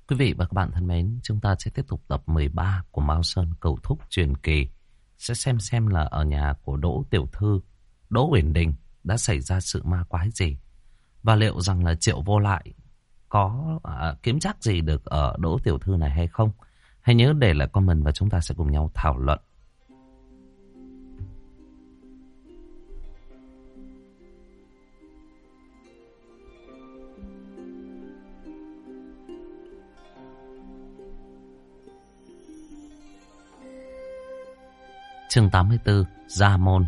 Quý vị và các bạn thân mến, chúng ta sẽ tiếp tục tập 13 của Mao Sơn Cầu Thúc truyền kỳ. Sẽ xem là ở nhà của Đỗ Tiểu Thư, Đỗ Uyển Đình đã xảy ra sự ma quái gì. Và liệu rằng là Triệu Vô Lại có kiếm trác gì được ở Đỗ Tiểu Thư này hay không. Hãy nhớ để lại comment và chúng ta sẽ cùng nhau thảo luận. Chương 84, Gia Môn.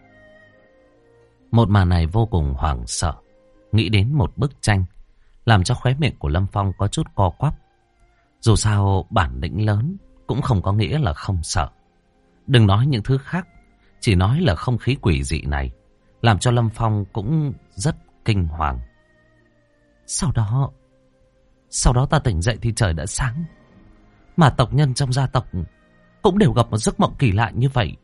Một màn này vô cùng hoảng sợ. Nghĩ đến một bức tranh, làm cho khóe miệng của Lâm Phong có chút co quắp. Dù sao bản lĩnh lớn cũng không có nghĩa là không sợ. Đừng nói những thứ khác, chỉ nói là không khí quỷ dị này làm cho Lâm Phong cũng rất kinh hoàng. Sau đó ta tỉnh dậy thì trời đã sáng. Mà tộc nhân trong gia tộc cũng đều gặp một giấc mộng kỳ lạ như vậy.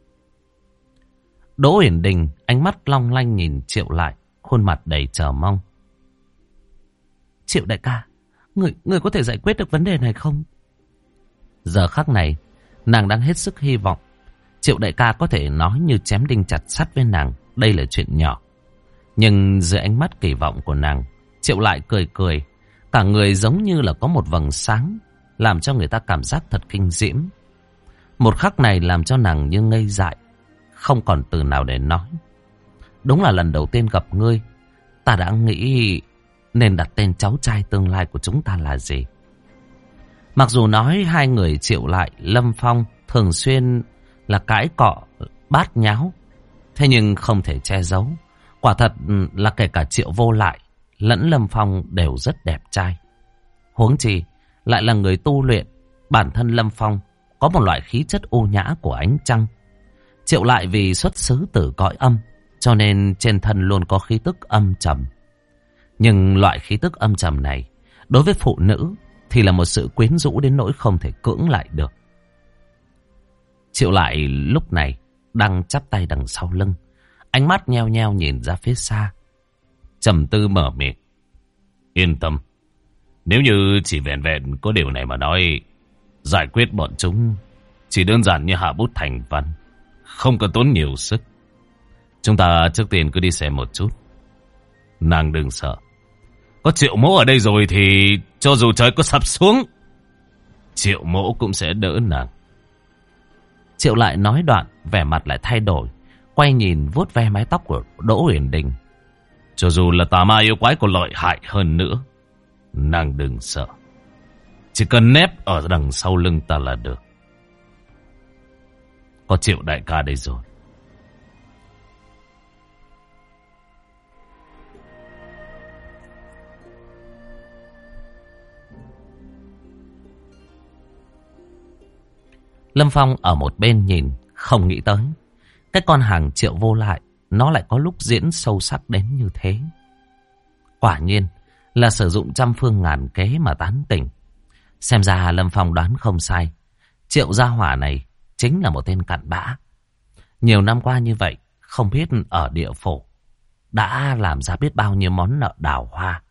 Đỗ Uyển Đình ánh mắt long lanh nhìn Triệu Lại, khuôn mặt đầy chờ mong. Triệu đại ca, người có thể giải quyết được vấn đề này không? Giờ khắc này, nàng đang hết sức hy vọng Triệu đại ca có thể nói như chém đinh chặt sắt với nàng, đây là chuyện nhỏ. Nhưng dưới ánh mắt kỳ vọng của nàng, Triệu Lại cười cười, cả người giống như là có một vầng sáng, làm cho người ta cảm giác thật kinh diễm. Một khắc này làm cho nàng như ngây dại, không còn từ nào để nói. Đúng là lần đầu tiên gặp ngươi, ta đã nghĩ nên đặt tên cháu trai tương lai của chúng ta là gì. Mặc dù nói hai người Triệu Lại, Lâm Phong thường xuyên là cãi cọ, bát nháo, thế nhưng không thể che giấu. Quả thật là kể cả Triệu Vô Lại lẫn Lâm Phong đều rất đẹp trai. Huống chi lại là người tu luyện, bản thân Lâm Phong có một loại khí chất ô nhã của ánh trăng. Triệu Lại vì xuất xứ từ cõi âm, cho nên trên thân luôn có khí tức âm trầm. Nhưng loại khí tức âm trầm này, đối với phụ nữ thì là một sự quyến rũ đến nỗi không thể cưỡng lại được. Triệu Lại lúc này đang chắp tay đằng sau lưng, ánh mắt nheo nheo nhìn ra phía xa, trầm tư mở miệng. Yên tâm, nếu như chỉ vẹn vẹn có điều này mà nói, giải quyết bọn chúng chỉ đơn giản như hạ bút thành văn, không cần tốn nhiều sức. Chúng ta trước tiên cứ đi xem một chút. Nàng đừng sợ, có Triệu mỗ ở đây rồi thì cho dù trời có sập xuống, Triệu mỗ cũng sẽ đỡ nàng. Triệu Lại nói đoạn, vẻ mặt lại thay đổi, quay nhìn vuốt ve mái tóc của Đỗ Uyển Đình. Cho dù là tà ma yêu quái còn lợi hại hơn nữa, nàng đừng sợ, chỉ cần nép ở đằng sau lưng ta là được. Có Triệu đại ca đây rồi. Lâm Phong ở một bên nhìn, không nghĩ tới cái con hàng Triệu Vô Lại nó lại có lúc diễn sâu sắc đến như thế. Quả nhiên là sử dụng trăm phương ngàn kế mà tán tỉnh. Xem ra Lâm Phong đoán không sai, Triệu gia hỏa này chính là một tên cặn bã. Nhiều năm qua như vậy, không biết ở địa phủ đã làm ra biết bao nhiêu món nợ đào hoa.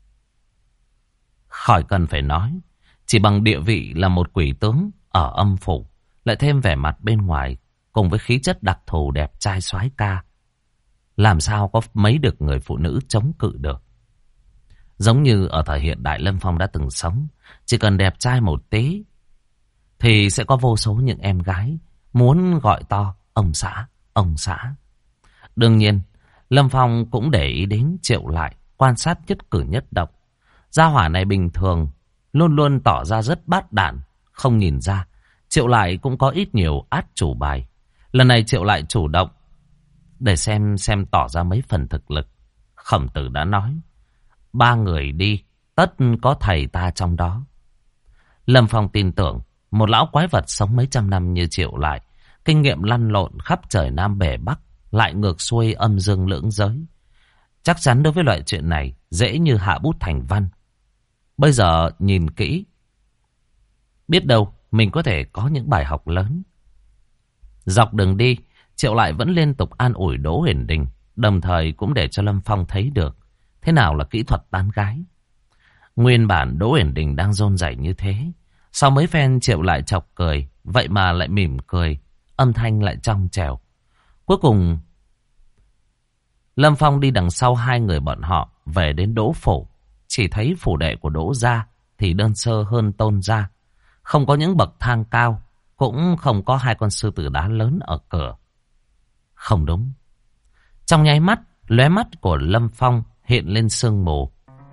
Khỏi cần phải nói, chỉ bằng địa vị là một quỷ tướng ở âm phủ, lại thêm vẻ mặt bên ngoài cùng với khí chất đặc thù đẹp trai soái ca, làm sao có mấy được người phụ nữ chống cự được. Giống như ở thời hiện đại Lâm Phong đã từng sống, chỉ cần đẹp trai một tí thì sẽ có vô số những em gái muốn gọi to ông xã, ông xã. Đương nhiên, Lâm Phong cũng để ý đến Triệu Lại, quan sát nhất cử nhất động. Gia hỏa này bình thường luôn luôn tỏ ra rất bát đản, không nhìn ra Triệu Lại cũng có ít nhiều át chủ bài. Lần này Triệu Lại chủ động để xem tỏ ra mấy phần thực lực. Khổng Tử đã nói, 3 người đi, tất có thầy ta trong đó. Lâm Phong tin tưởng một lão quái vật sống mấy trăm năm như Triệu Lại, kinh nghiệm lăn lộn khắp trời Nam bể Bắc, lại ngược xuôi âm dương lưỡng giới, chắc chắn đối với loại chuyện này dễ như hạ bút thành văn. Bây giờ nhìn kỹ, biết đâu mình có thể có những bài học lớn. Dọc đường đi, Triệu Lại vẫn liên tục an ủi Đỗ Uyển Đình, đồng thời cũng để cho Lâm Phong thấy được thế nào là kỹ thuật tán gái. Nguyên bản Đỗ Uyển Đình đang run rẩy như thế, sau mấy phen Triệu lại chọc cười, vậy mà lại mỉm cười, âm thanh lại trong trẻo. Cuối cùng Lâm Phong đi đằng sau hai người bọn họ về đến Đỗ phủ, chỉ thấy phủ đệ của Đỗ gia thì đơn sơ hơn Tôn gia, không có những bậc thang cao, cũng không có hai con sư tử đá lớn ở cửa. Không đúng. Trong nháy mắt, lóe mắt của Lâm Phong hiện lên sương mù.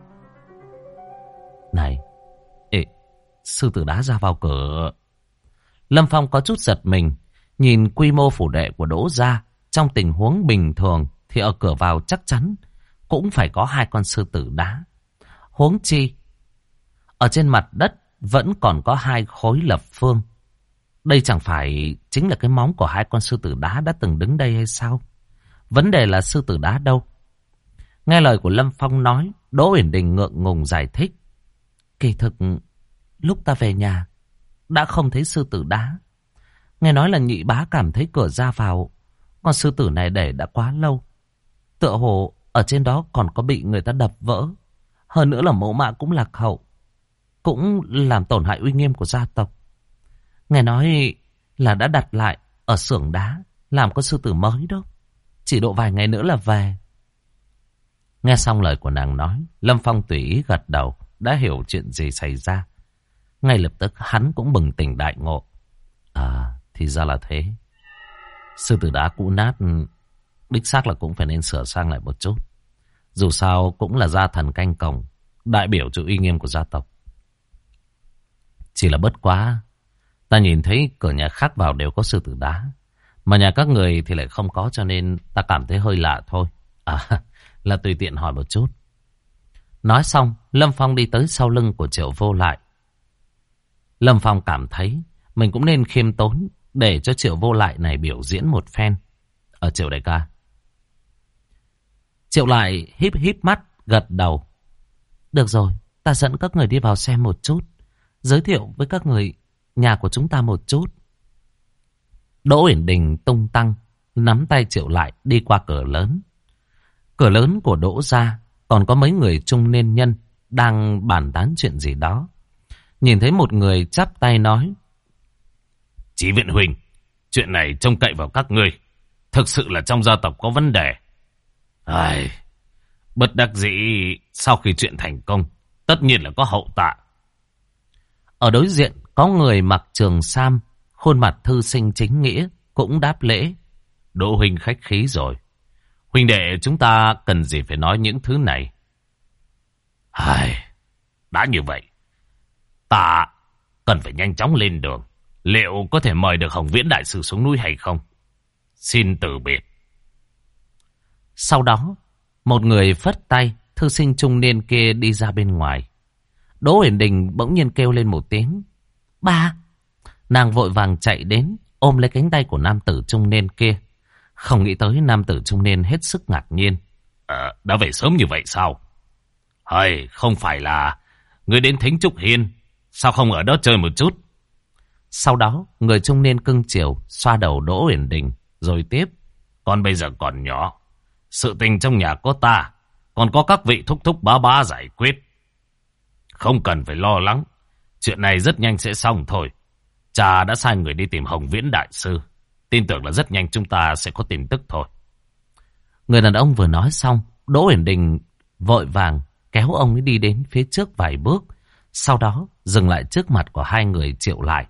Này, sư tử đá ra vào cửa. Lâm Phong có chút giật mình, nhìn quy mô phủ đệ của Đỗ gia, trong tình huống bình thường thì ở cửa vào chắc chắn cũng phải có hai con sư tử đá. Huống chi, ở trên mặt đất vẫn còn có hai khối lập phương. Đây chẳng phải chính là cái móng của hai con sư tử đá đã từng đứng đây hay sao? Vấn đề là sư tử đá đâu? Nghe lời của Lâm Phong nói, Đỗ Uyển Đình ngượng ngùng giải thích. Kỳ thực, lúc ta về nhà, đã không thấy sư tử đá. Nghe nói là nhị bá cảm thấy cửa ra vào, con sư tử này để đã quá lâu. Tựa hồ ở trên đó còn có bị người ta đập vỡ. Hơn nữa là mẫu mã cũng lạc hậu, cũng làm tổn hại uy nghiêm của gia tộc. Nghe nói là đã đặt lại ở xưởng đá, làm con sư tử mới đó. Chỉ độ vài ngày nữa là về. Nghe xong lời của nàng nói, Lâm Phong tùy ý gật đầu, đã hiểu chuyện gì xảy ra. Ngay lập tức hắn cũng bừng tỉnh đại ngộ. À, thì ra là thế. Sư tử đá cũ nát, đích xác là cũng phải nên sửa sang lại một chút. Dù sao cũng là gia thần canh cổng, đại biểu cho uy nghiêm của gia tộc. Chỉ là bất quá, ta nhìn thấy cửa nhà khác vào đều có sư tử đá, mà nhà các người thì lại không có, cho nên ta cảm thấy hơi lạ thôi. À, là tùy tiện hỏi một chút. Nói xong, Lâm Phong đi tới sau lưng của Triệu Vô Lại. Lâm Phong cảm thấy mình cũng nên khiêm tốn để cho Triệu Vô Lại này biểu diễn một phen. Ở Triệu đại ca. Triệu Lại híp híp mắt, gật đầu. Được rồi, ta dẫn các người đi vào xem một chút, giới thiệu với các người nhà của chúng ta một chút. Đỗ Uyển Đình tung tăng, nắm tay Triệu Lại đi qua cửa lớn. Cửa lớn của Đỗ gia còn có mấy người trung niên nhân đang bàn tán chuyện gì đó. Nhìn thấy một người chắp tay nói. Chí Viện huynh, chuyện này trông cậy vào các ngươi. Thực sự là trong gia tộc có vấn đề. Ai, bất đắc dĩ, sau khi chuyện thành công, tất nhiên là có hậu tạ. Ở đối diện có người mặc trường sam, khuôn mặt thư sinh chính nghĩa, cũng đáp lễ. Đỗ huynh khách khí rồi. Huynh đệ chúng ta cần gì phải nói những thứ này. Ai, đã như vậy, ta cần phải nhanh chóng lên đường. Liệu có thể mời được Hồng Viễn đại sư xuống núi hay không? Xin từ biệt. Sau đó, một người phất tay, thư sinh trung niên kia đi ra bên ngoài. Đỗ Uyển Đình bỗng nhiên kêu lên một tiếng. Ba! Nàng vội vàng chạy đến, ôm lấy cánh tay của nam tử trung niên kia. Không nghĩ tới nam tử trung niên hết sức ngạc nhiên. Đã về sớm như vậy sao? Hay, không phải là người đến Thính Trúc Hiên, sao không ở đó chơi một chút? Sau đó, người trung niên cưng chiều xoa đầu Đỗ Uyển Đình, rồi tiếp. Con bây giờ còn nhỏ, sự tình trong nhà có ta, còn có các vị thúc thúc bá bá giải quyết. Không cần phải lo lắng, chuyện này rất nhanh sẽ xong thôi. Cha đã sai người đi tìm Hồng Viễn đại sư, tin tưởng là rất nhanh chúng ta sẽ có tin tức thôi. Người đàn ông vừa nói xong, Đỗ Uyển Đình vội vàng kéo ông ấy đi đến phía trước vài bước, sau đó dừng lại trước mặt của hai người Triệu Lại.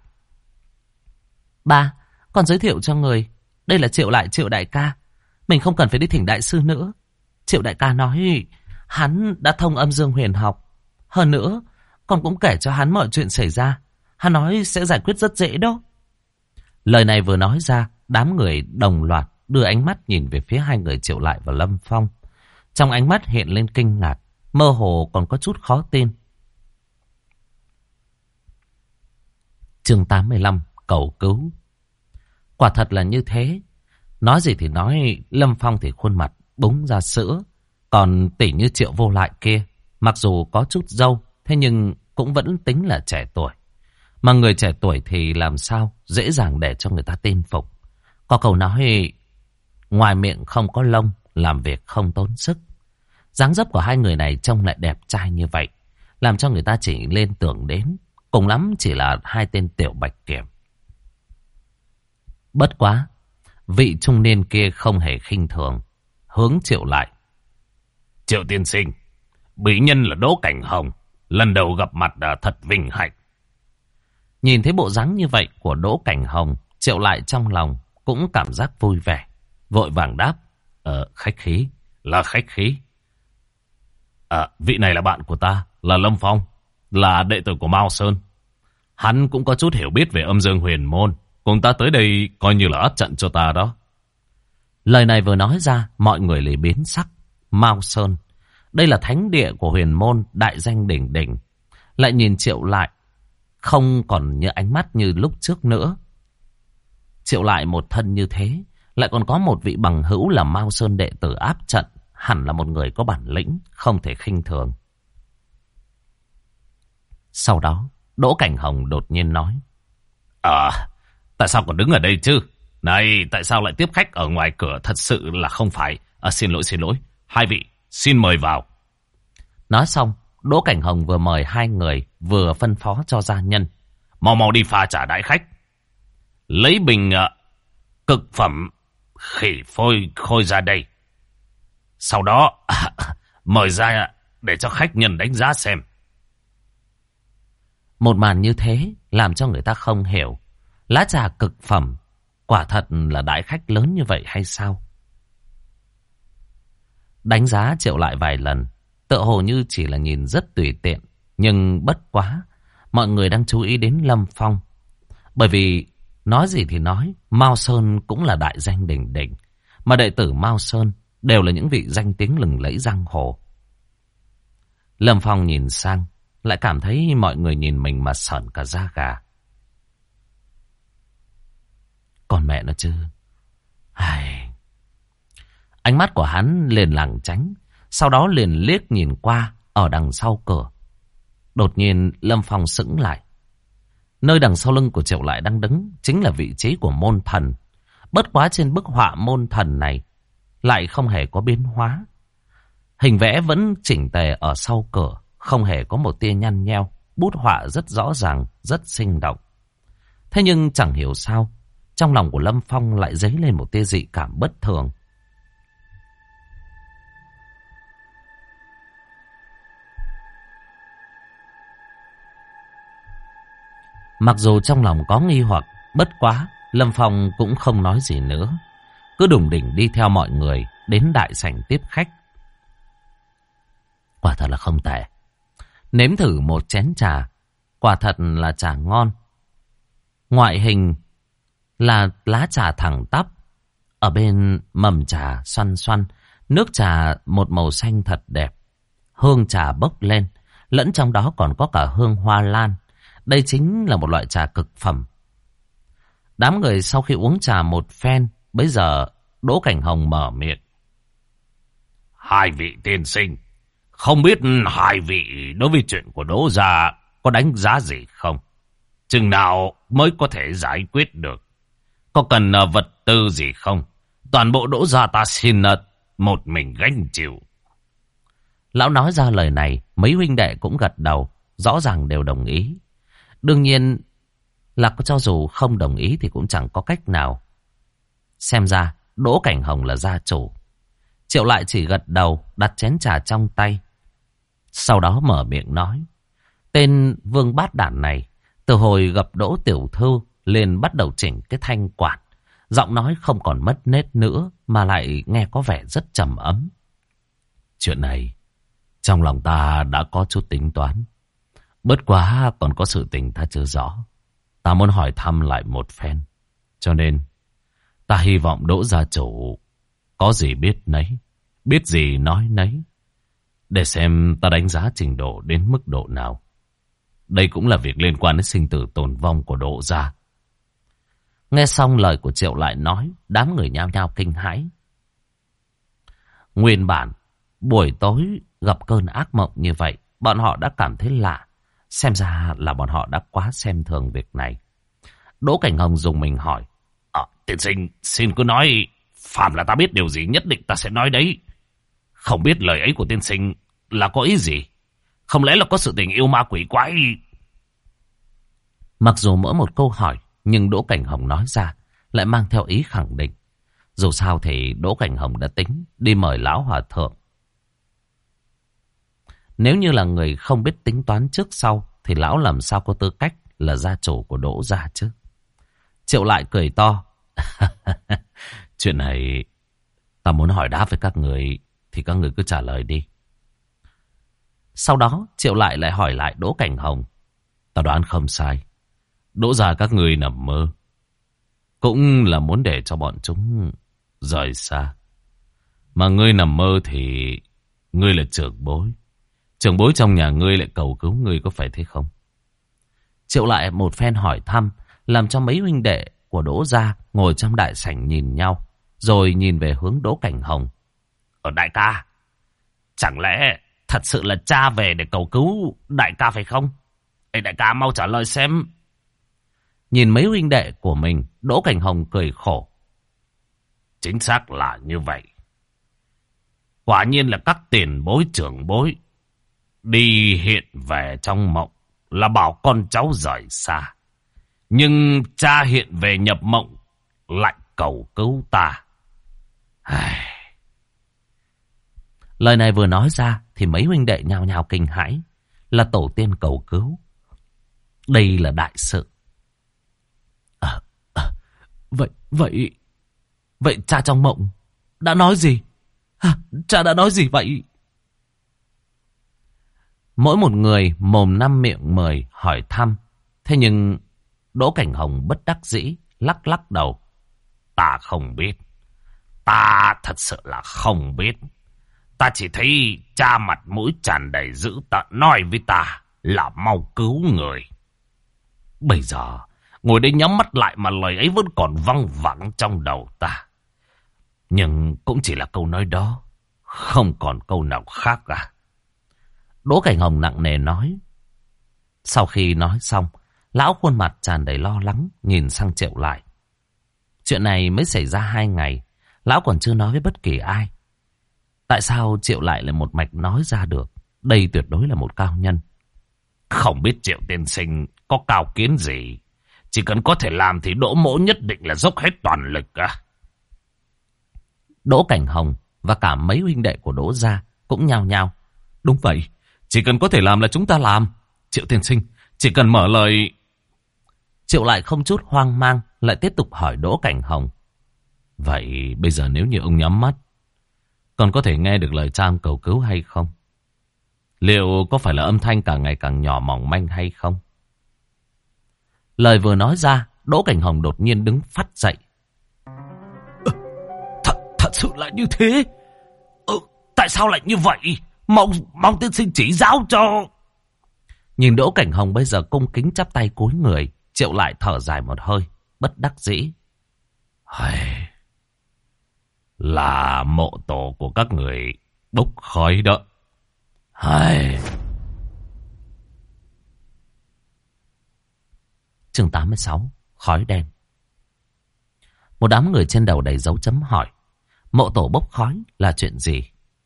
Ba, con giới thiệu cho người, đây là Triệu Lại, Triệu đại ca. Mình không cần phải đi thỉnh đại sư nữa. Triệu đại ca nói hắn đã thông âm dương huyền học. Hơn nữa, con cũng kể cho hắn mọi chuyện xảy ra. Hắn nói sẽ giải quyết rất dễ đó. Lời này vừa nói ra, đám người đồng loạt đưa ánh mắt nhìn về phía hai người Triệu Lại và Lâm Phong. Trong ánh mắt hiện lên kinh ngạc, mơ hồ còn có chút khó tin. Chương 85, cầu cứu. Quả thật là như thế. Nói gì thì nói, Lâm Phong thì khuôn mặt búng ra sữa. Còn tỉ như Triệu Vô Lại kia, mặc dù có chút râu, thế nhưng cũng vẫn tính là trẻ tuổi. Mà người trẻ tuổi thì làm sao dễ dàng để cho người ta tin phục. Có câu nói, ngoài miệng không có lông, làm việc không tốn sức. Dáng dấp của hai người này trông lại đẹp trai như vậy, làm cho người ta chỉ lên tưởng đến, cùng lắm chỉ là hai tên tiểu bạch kiểm. Bất quá, vị trung niên kia không hề khinh thường, hướng Triệu lại. Triệu tiên sinh, bí nhân là Đỗ Cảnh Hồng, lần đầu gặp mặt đã thật vinh hạnh. Nhìn thấy bộ dáng như vậy của Đỗ Cảnh Hồng, Triệu lại trong lòng cũng cảm giác vui vẻ, vội vàng đáp. Khách khí, là khách khí. Vị này là bạn của ta, là Lâm Phong, là đệ tử của Mao Sơn. Hắn cũng có chút hiểu biết về âm dương huyền môn, cùng ta tới đây coi như là át trận cho ta đó. Lời này vừa nói ra, mọi người liền biến sắc. Mao Sơn, đây là thánh địa của huyền môn, đại danh đỉnh đỉnh. Lại nhìn Triệu lại, không còn như ánh mắt như lúc trước nữa. Triệu lại một thân như thế, lại còn có một vị bằng hữu là Mao Sơn đệ tử áp trận, hẳn là một người có bản lĩnh, không thể khinh thường. Sau đó, Đỗ Cảnh Hồng đột nhiên nói. Tại sao còn đứng ở đây chứ? Này, tại sao lại tiếp khách ở ngoài cửa? Thật sự là không phải. Xin lỗi. Hai vị, xin mời vào. Nói xong, Đỗ Cảnh Hồng vừa mời hai người, vừa phân phó cho gia nhân. Mau đi pha trà đãi khách. Lấy bình cực phẩm khỉ phôi khôi ra đây. Sau đó, mời ra để cho khách nhân đánh giá xem. Một màn như thế, làm cho người ta không hiểu. Lá trà cực phẩm, quả thật là đãi khách lớn như vậy hay sao? Đánh giá Triệu lại vài lần, tựa hồ như chỉ là nhìn rất tùy tiện. Nhưng bất quá, mọi người đang chú ý đến Lâm Phong. Bởi vì, nói gì thì nói, Mao Sơn cũng là đại danh đỉnh đỉnh. Mà đệ tử Mao Sơn đều là những vị danh tiếng lừng lẫy giang hồ. Lâm Phong nhìn sang, lại cảm thấy mọi người nhìn mình mà sởn cả da gà. Còn mẹ nó chứ. Ánh mắt của hắn liền lảng tránh, sau đó liền liếc nhìn qua ở đằng sau cửa. Đột nhiên Lâm Phong sững lại. Nơi đằng sau lưng của Triệu lại đang đứng chính là vị trí của môn thần. Bất quá trên bức họa môn thần này lại không hề có biến hóa. Hình vẽ vẫn chỉnh tề ở sau cửa, không hề có một tia nhăn nheo. Bút họa rất rõ ràng, rất sinh động. Thế nhưng chẳng hiểu sao, trong lòng của Lâm Phong lại dấy lên một tia dị cảm bất thường. Mặc dù trong lòng có nghi hoặc, bất quá, Lâm Phong cũng không nói gì nữa. Cứ đủng đỉnh đi theo mọi người đến đại sảnh tiếp khách. Quả thật là không tệ. Nếm thử một chén trà, quả thật là trà ngon. Ngoại hình là lá trà thẳng tắp. Ở bên mầm trà xoăn xoăn, nước trà một màu xanh thật đẹp. Hương trà bốc lên, lẫn trong đó còn có cả hương hoa lan. Đây chính là một loại trà cực phẩm. Đám người sau khi uống trà một phen, bấy giờ Đỗ Cảnh Hồng mở miệng. Hai vị tiên sinh, không biết hai vị đối với chuyện của Đỗ gia có đánh giá gì không? Chừng nào mới có thể giải quyết được? Có cần vật tư gì không? Toàn bộ Đỗ gia ta xin một mình gánh chịu. Lão nói ra lời này, mấy huynh đệ cũng gật đầu, rõ ràng đều đồng ý. Đương nhiên là cho dù không đồng ý thì cũng chẳng có cách nào. Xem ra Đỗ Cảnh Hồng là gia chủ. Triệu lại chỉ gật đầu, đặt chén trà trong tay. Sau đó mở miệng nói. Tên Vương Bát Đản này, từ hồi gặp Đỗ tiểu thư, liền bắt đầu chỉnh cái thanh quản. Giọng nói không còn mất nét nữa, mà lại nghe có vẻ rất trầm ấm. Chuyện này, trong lòng ta đã có chút tính toán. Bất quá còn có sự tình ta chưa rõ. Ta muốn hỏi thăm lại một phen. Cho nên, ta hy vọng Đỗ gia chủ có gì biết nấy, biết gì nói nấy, để xem ta đánh giá trình độ đến mức độ nào. Đây cũng là việc liên quan đến sinh tử tồn vong của Đỗ gia. Nghe xong lời của Triệu lại nói, đám người nhao nhao kinh hãi. Nguyên bản, buổi tối gặp cơn ác mộng như vậy, bọn họ đã cảm thấy lạ. Xem ra là bọn họ đã quá xem thường việc này. Đỗ Cảnh Hồng dùng mình hỏi. Tiên sinh, xin cứ nói, phàm là ta biết điều gì nhất định ta sẽ nói đấy. Không biết lời ấy của tiên sinh là có ý gì? Không lẽ là có sự tình yêu ma quỷ quái? Mặc dù mỗi một câu hỏi, nhưng Đỗ Cảnh Hồng nói ra lại mang theo ý khẳng định. Dù sao thì Đỗ Cảnh Hồng đã tính đi mời lão hòa thượng. Nếu như là người không biết tính toán trước sau, thì lão làm sao có tư cách là gia chủ của Đỗ gia chứ? Triệu Lại cười to. Chuyện này ta muốn hỏi đáp với các người, thì các người cứ trả lời đi. Sau đó Triệu Lại lại hỏi lại Đỗ Cảnh Hồng. Ta đoán không sai, Đỗ gia các người nằm mơ, cũng là muốn để cho bọn chúng rời xa. Mà ngươi nằm mơ thì ngươi là trưởng bối. Trưởng bối trong nhà ngươi lại cầu cứu ngươi, có phải thế không? Triệu Lại một phen hỏi thăm, làm cho mấy huynh đệ của Đỗ gia ngồi trong đại sảnh nhìn nhau, rồi nhìn về hướng Đỗ Cảnh Hồng. Ở đại ca, chẳng lẽ thật sự là cha về để cầu cứu đại ca phải không? Ê đại ca mau trả lời xem. Nhìn mấy huynh đệ của mình, Đỗ Cảnh Hồng cười khổ. Chính xác là như vậy. Quả nhiên là các tiền bối trưởng bối đi hiện về trong mộng là bảo con cháu rời xa. Nhưng cha hiện về nhập mộng lại cầu cứu ta. Lời này vừa nói ra thì mấy huynh đệ nhao nhao kinh hãi. Là tổ tiên cầu cứu. Đây là đại sự. Vậy cha trong mộng đã nói gì? Cha đã nói gì vậy? Mỗi một người mồm năm miệng mười hỏi thăm. Thế nhưng Đỗ Cảnh Hồng bất đắc dĩ lắc lắc đầu. Ta không biết. Ta thật sự là không biết. Ta chỉ thấy cha mặt mũi tràn đầy dữ tợn nói với ta là mau cứu người. Bây giờ ngồi đây nhắm mắt lại mà lời ấy vẫn còn văng vẳng trong đầu ta. Nhưng cũng chỉ là câu nói đó, không còn câu nào khác cả. Đỗ Cảnh Hồng nặng nề nói. Sau khi nói xong, lão khuôn mặt tràn đầy lo lắng nhìn sang Triệu Lại. Chuyện này mới xảy ra 2 ngày, lão còn chưa nói với bất kỳ ai. Tại sao Triệu Lại lại một mạch nói ra được? Đây tuyệt đối là một cao nhân. Không biết Triệu tiên sinh có cao kiến gì, chỉ cần có thể làm thì Đỗ mỗ nhất định là dốc hết toàn lực à. Đỗ Cảnh Hồng và cả mấy huynh đệ của Đỗ gia cũng nhao nhao. Đúng vậy, chỉ cần có thể làm là chúng ta làm. Triệu tiên sinh, chỉ cần mở lời. Triệu Lại không chút hoang mang lại tiếp tục hỏi Đỗ Cảnh Hồng. Vậy bây giờ nếu như ông nhắm mắt, còn có thể nghe được lời cha cầu cứu hay không? Liệu có phải là âm thanh càng ngày càng nhỏ mỏng manh hay không? Lời vừa nói ra, Đỗ Cảnh Hồng đột nhiên đứng phắt dậy. Thật sự là như thế? Tại sao lại như vậy? Mong tiên sinh chỉ giáo cho. Nhìn Đỗ Cảnh Hồng bây giờ cung kính chắp tay cúi người, Triệu Lại thở dài một hơi, bất đắc dĩ. Là mộ tổ của các người bốc khói đó. Chương 86, khói đen. Một đám người trên đầu đầy dấu chấm hỏi. Mộ tổ bốc khói là chuyện gì?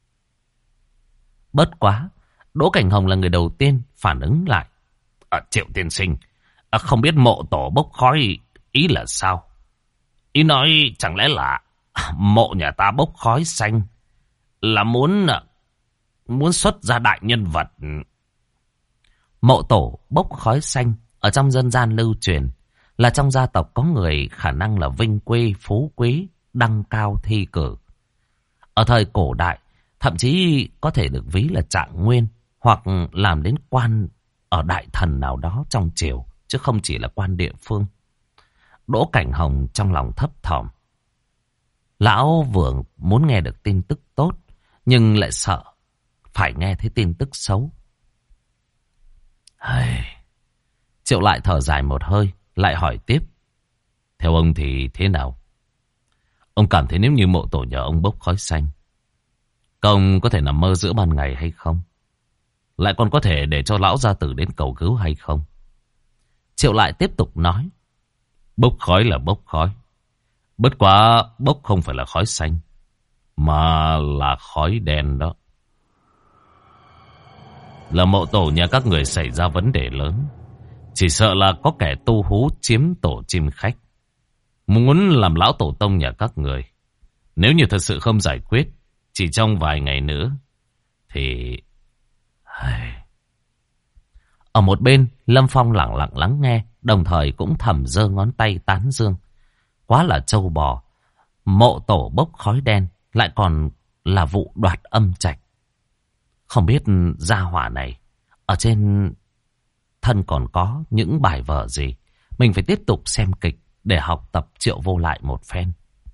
Bất quá, Đỗ Cảnh Hồng là người đầu tiên phản ứng lại. Triệu tiên sinh, không biết mộ tổ bốc khói ý là sao? Ý nói chẳng lẽ là mộ nhà ta bốc khói xanh là muốn xuất ra đại nhân vật. Mộ tổ bốc khói xanh ở trong dân gian lưu truyền là trong gia tộc có người khả năng là vinh quy, phú quý, đăng cao thi cử. Ở thời cổ đại, thậm chí có thể được ví là trạng nguyên hoặc làm đến quan ở đại thần nào đó trong triều, chứ không chỉ là quan địa phương. Đỗ Cảnh Hồng trong lòng thấp thỏm. Lão vừa muốn nghe được tin tức tốt, nhưng lại sợ phải nghe thấy tin tức xấu. Triệu Lại thở dài một hơi, lại hỏi tiếp. Theo ông thì thế nào? Ông cảm thấy nếu như mộ tổ nhà ông bốc khói xanh, ông có thể nằm mơ giữa ban ngày hay không? Lại còn có thể để cho lão gia tử đến cầu cứu hay không? Triệu Lại tiếp tục nói. Bốc khói là bốc khói. Bất quá bốc không phải là khói xanh, mà là khói đen đó. là mộ tổ nhà các người xảy ra vấn đề lớn. Chỉ sợ là có kẻ tu hú chiếm tổ chim khách, muốn làm lão tổ tông nhà các người. Nếu như thật sự không giải quyết, chỉ trong vài ngày nữa, thì... Ở một bên, Lâm Phong lặng lặng lắng nghe, đồng thời cũng thầm giơ ngón tay tán dương. Quá là trâu bò, mộ tổ bốc khói đen, lại còn là vụ đoạt âm trạch. Không biết gia hỏa này, ở trên thân còn có những bài vở gì. Mình phải tiếp tục xem kịch để học tập Triệu Vô Lại một phen.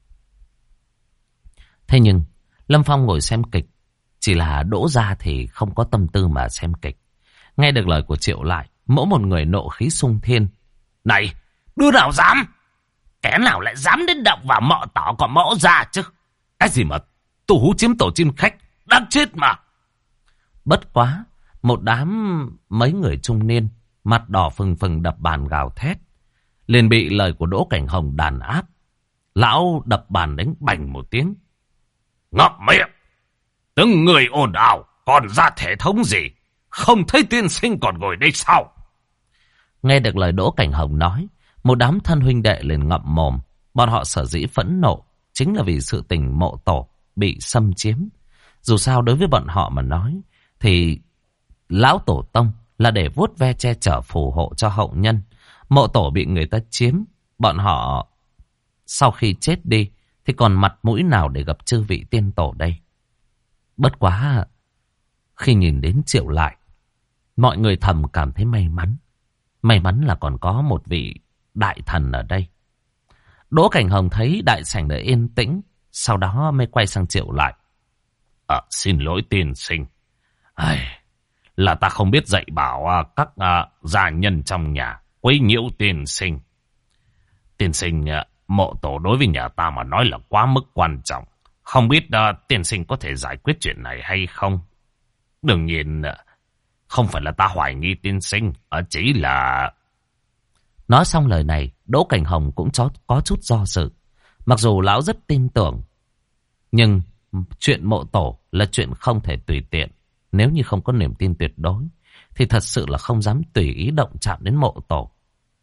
Thế nhưng, Lâm Phong ngồi xem kịch, chỉ là Đỗ Gia thì không có tâm tư mà xem kịch. Nghe được lời của Triệu Lại, mỗi một người nộ khí xung thiên. Này, đứa nào dám? Kẻ nào lại dám đến động vào mộ tổ của Mỗ Gia chứ? Cái gì mà tu hú chiếm tổ chim khách, đáng chết mà. Bất quá, một đám mấy người trung niên, mặt đỏ phừng phừng đập bàn gào thét, liền bị lời của Đỗ Cảnh Hồng đàn áp. Lão đập bàn đánh bành một tiếng. Ngậm miệng! Từng người ồn ào, còn ra thể thống gì? Không thấy tiên sinh còn ngồi đây sao? Nghe được lời Đỗ Cảnh Hồng nói, một đám thân huynh đệ liền ngậm mồm. Bọn họ sở dĩ phẫn nộ chính là vì sự tình mộ tổ bị xâm chiếm. Dù sao đối với bọn họ mà nói, thì lão tổ tông là để vuốt ve che chở phù hộ cho hậu nhân. Mộ tổ bị người ta chiếm, bọn họ sau khi chết đi thì còn mặt mũi nào để gặp chư vị tiên tổ đây. Bất quá, khi nhìn đến Triệu Lại, mọi người thầm cảm thấy may mắn. May mắn là còn có một vị đại thần ở đây. Đỗ Cảnh Hồng thấy đại sảnh đã yên tĩnh, sau đó mới quay sang Triệu Lại. Xin lỗi tiên sinh. Là ta không biết dạy bảo các gia nhân trong nhà quấy nhiễu tiên sinh. Tiên sinh, mộ tổ đối với nhà ta mà nói là quá mức quan trọng. Không biết tiên sinh có thể giải quyết chuyện này hay không? Đương nhiên, không phải là ta hoài nghi tiên sinh, chỉ là... Nói xong lời này, Đỗ Cảnh Hồng cũng có chút do dự. Mặc dù lão rất tin tưởng, nhưng chuyện mộ tổ là chuyện không thể tùy tiện. Nếu như không có niềm tin tuyệt đối, thì thật sự là không dám tùy ý động chạm đến mộ tổ.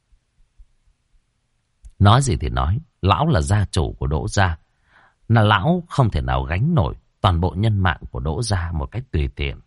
Nói gì thì nói, lão là gia chủ của Đỗ Gia. Là lão không thể nào gánh nổi toàn bộ nhân mạng của Đỗ Gia một cách tùy tiện.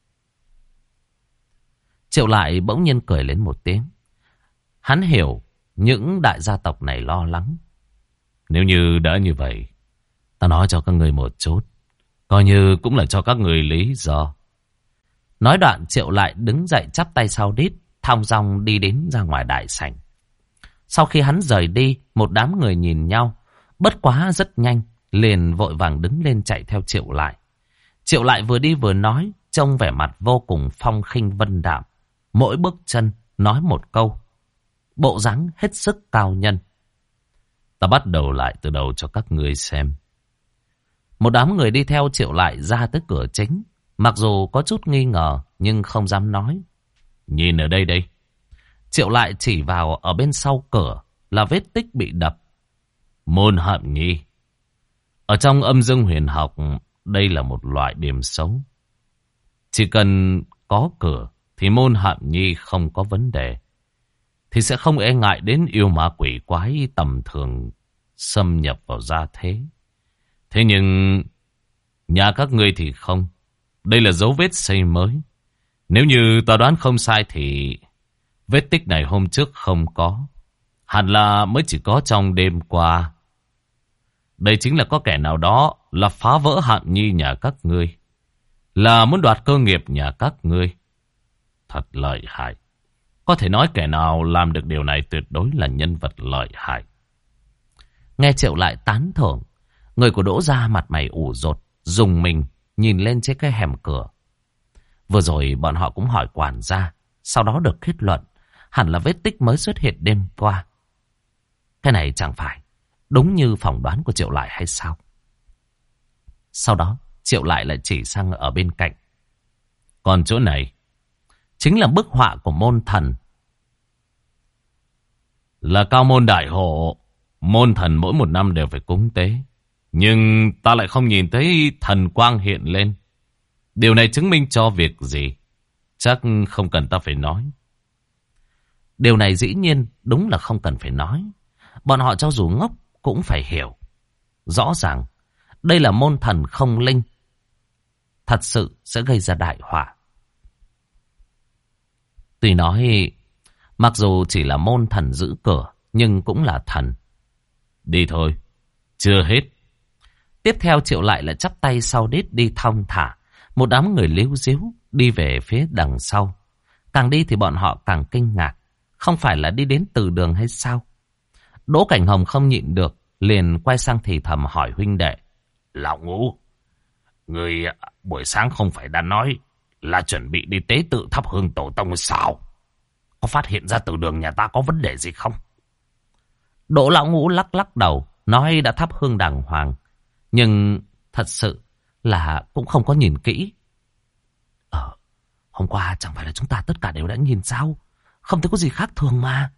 Triệu Lại bỗng nhiên cười lên một tiếng. Hắn hiểu những đại gia tộc này lo lắng. Nếu như đã như vậy, ta nói cho các người một chút, coi như cũng là cho các người lý do. Nói đoạn, Triệu Lại đứng dậy chắp tay sau đít, thong dong đi đến ra ngoài đại sảnh. Sau khi hắn rời đi, một đám người nhìn nhau, bất quá rất nhanh, liền vội vàng đứng lên chạy theo Triệu Lại. Triệu Lại vừa đi vừa nói, trông vẻ mặt vô cùng phong khinh vân đạm. Mỗi bước chân nói một câu, bộ dáng hết sức cao nhân. Ta bắt đầu lại từ đầu cho các ngươi xem. Một đám người đi theo Triệu Lại ra tới cửa chính. Mặc dù có chút nghi ngờ, nhưng không dám nói. Nhìn ở đây đây. Triệu Lại chỉ vào ở bên sau cửa là vết tích bị đập. Môn Hạm Nhi. Ở trong âm dương huyền học, đây là một loại điểm xấu. Chỉ cần có cửa thì môn Hạm Nhi không có vấn đề, thì sẽ không e ngại đến yêu ma quỷ quái tầm thường xâm nhập vào gia thế. Thế nhưng nhà các ngươi thì không. Đây là dấu vết xây mới. Nếu như ta đoán không sai thì vết tích này hôm trước không có. Hẳn là mới chỉ có trong đêm qua. Đây chính là có kẻ nào đó là phá vỡ Hạm Nhi nhà các ngươi, là muốn đoạt cơ nghiệp nhà các ngươi. Thật lợi hại. Có thể nói kẻ nào làm được điều này tuyệt đối là nhân vật lợi hại. Nghe Triệu Lại tán thưởng, người của Đỗ Gia mặt mày ủ rột, dùng mình nhìn lên trên cái hẻm cửa. Vừa rồi bọn họ cũng hỏi quản gia, sau đó được kết luận hẳn là vết tích mới xuất hiện đêm qua. Cái này chẳng phải đúng như phỏng đoán của Triệu Lại hay sao? Sau đó Triệu Lại lại chỉ sang ở bên cạnh. Còn chỗ này chính là bức họa của môn thần. Là cao môn đại hộ. Môn thần mỗi một năm đều phải cúng tế, nhưng ta lại không nhìn thấy thần quang hiện lên. Điều này chứng minh cho việc gì? Chắc không cần ta phải nói. Điều này dĩ nhiên đúng là không cần phải nói. Bọn họ cho dù ngốc cũng phải hiểu. Rõ ràng đây là môn thần không linh, thật sự sẽ gây ra đại họa. Tuy nói mặc dù chỉ là môn thần giữ cửa, nhưng cũng là thần. Đi thôi, chưa hết. Tiếp theo Triệu Lại lại chắp tay sau đít đi thong thả. Một đám người líu díu đi về phía đằng sau. Càng đi thì bọn họ càng kinh ngạc. Không phải là đi đến từ đường hay sao? Đỗ Cảnh Hồng không nhịn được, liền quay sang thì thầm hỏi huynh đệ. Lão Ngũ, người buổi sáng không phải đã nói là chuẩn bị đi tế tự thắp hương tổ tông sao? Có phát hiện ra từ đường nhà ta có vấn đề gì không? Đỗ Lão Ngũ lắc lắc đầu, nói đã thắp hương đàng hoàng. Nhưng thật sự là cũng không có nhìn kỹ. Hôm qua chẳng phải là chúng ta tất cả đều đã nhìn sao? Không thấy có gì khác thường mà.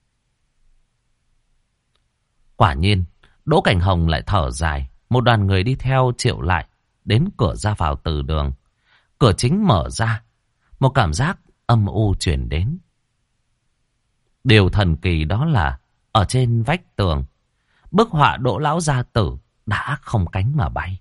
Quả nhiên, Đỗ Cảnh Hồng lại thở dài. Một đoàn người đi theo Triệu Lại đến cửa ra vào từ đường. Cửa chính mở ra, một cảm giác âm u truyền đến. Điều thần kỳ đó là ở trên vách tường, bức họa Đỗ Lão Gia Tử đã không cánh mà bay.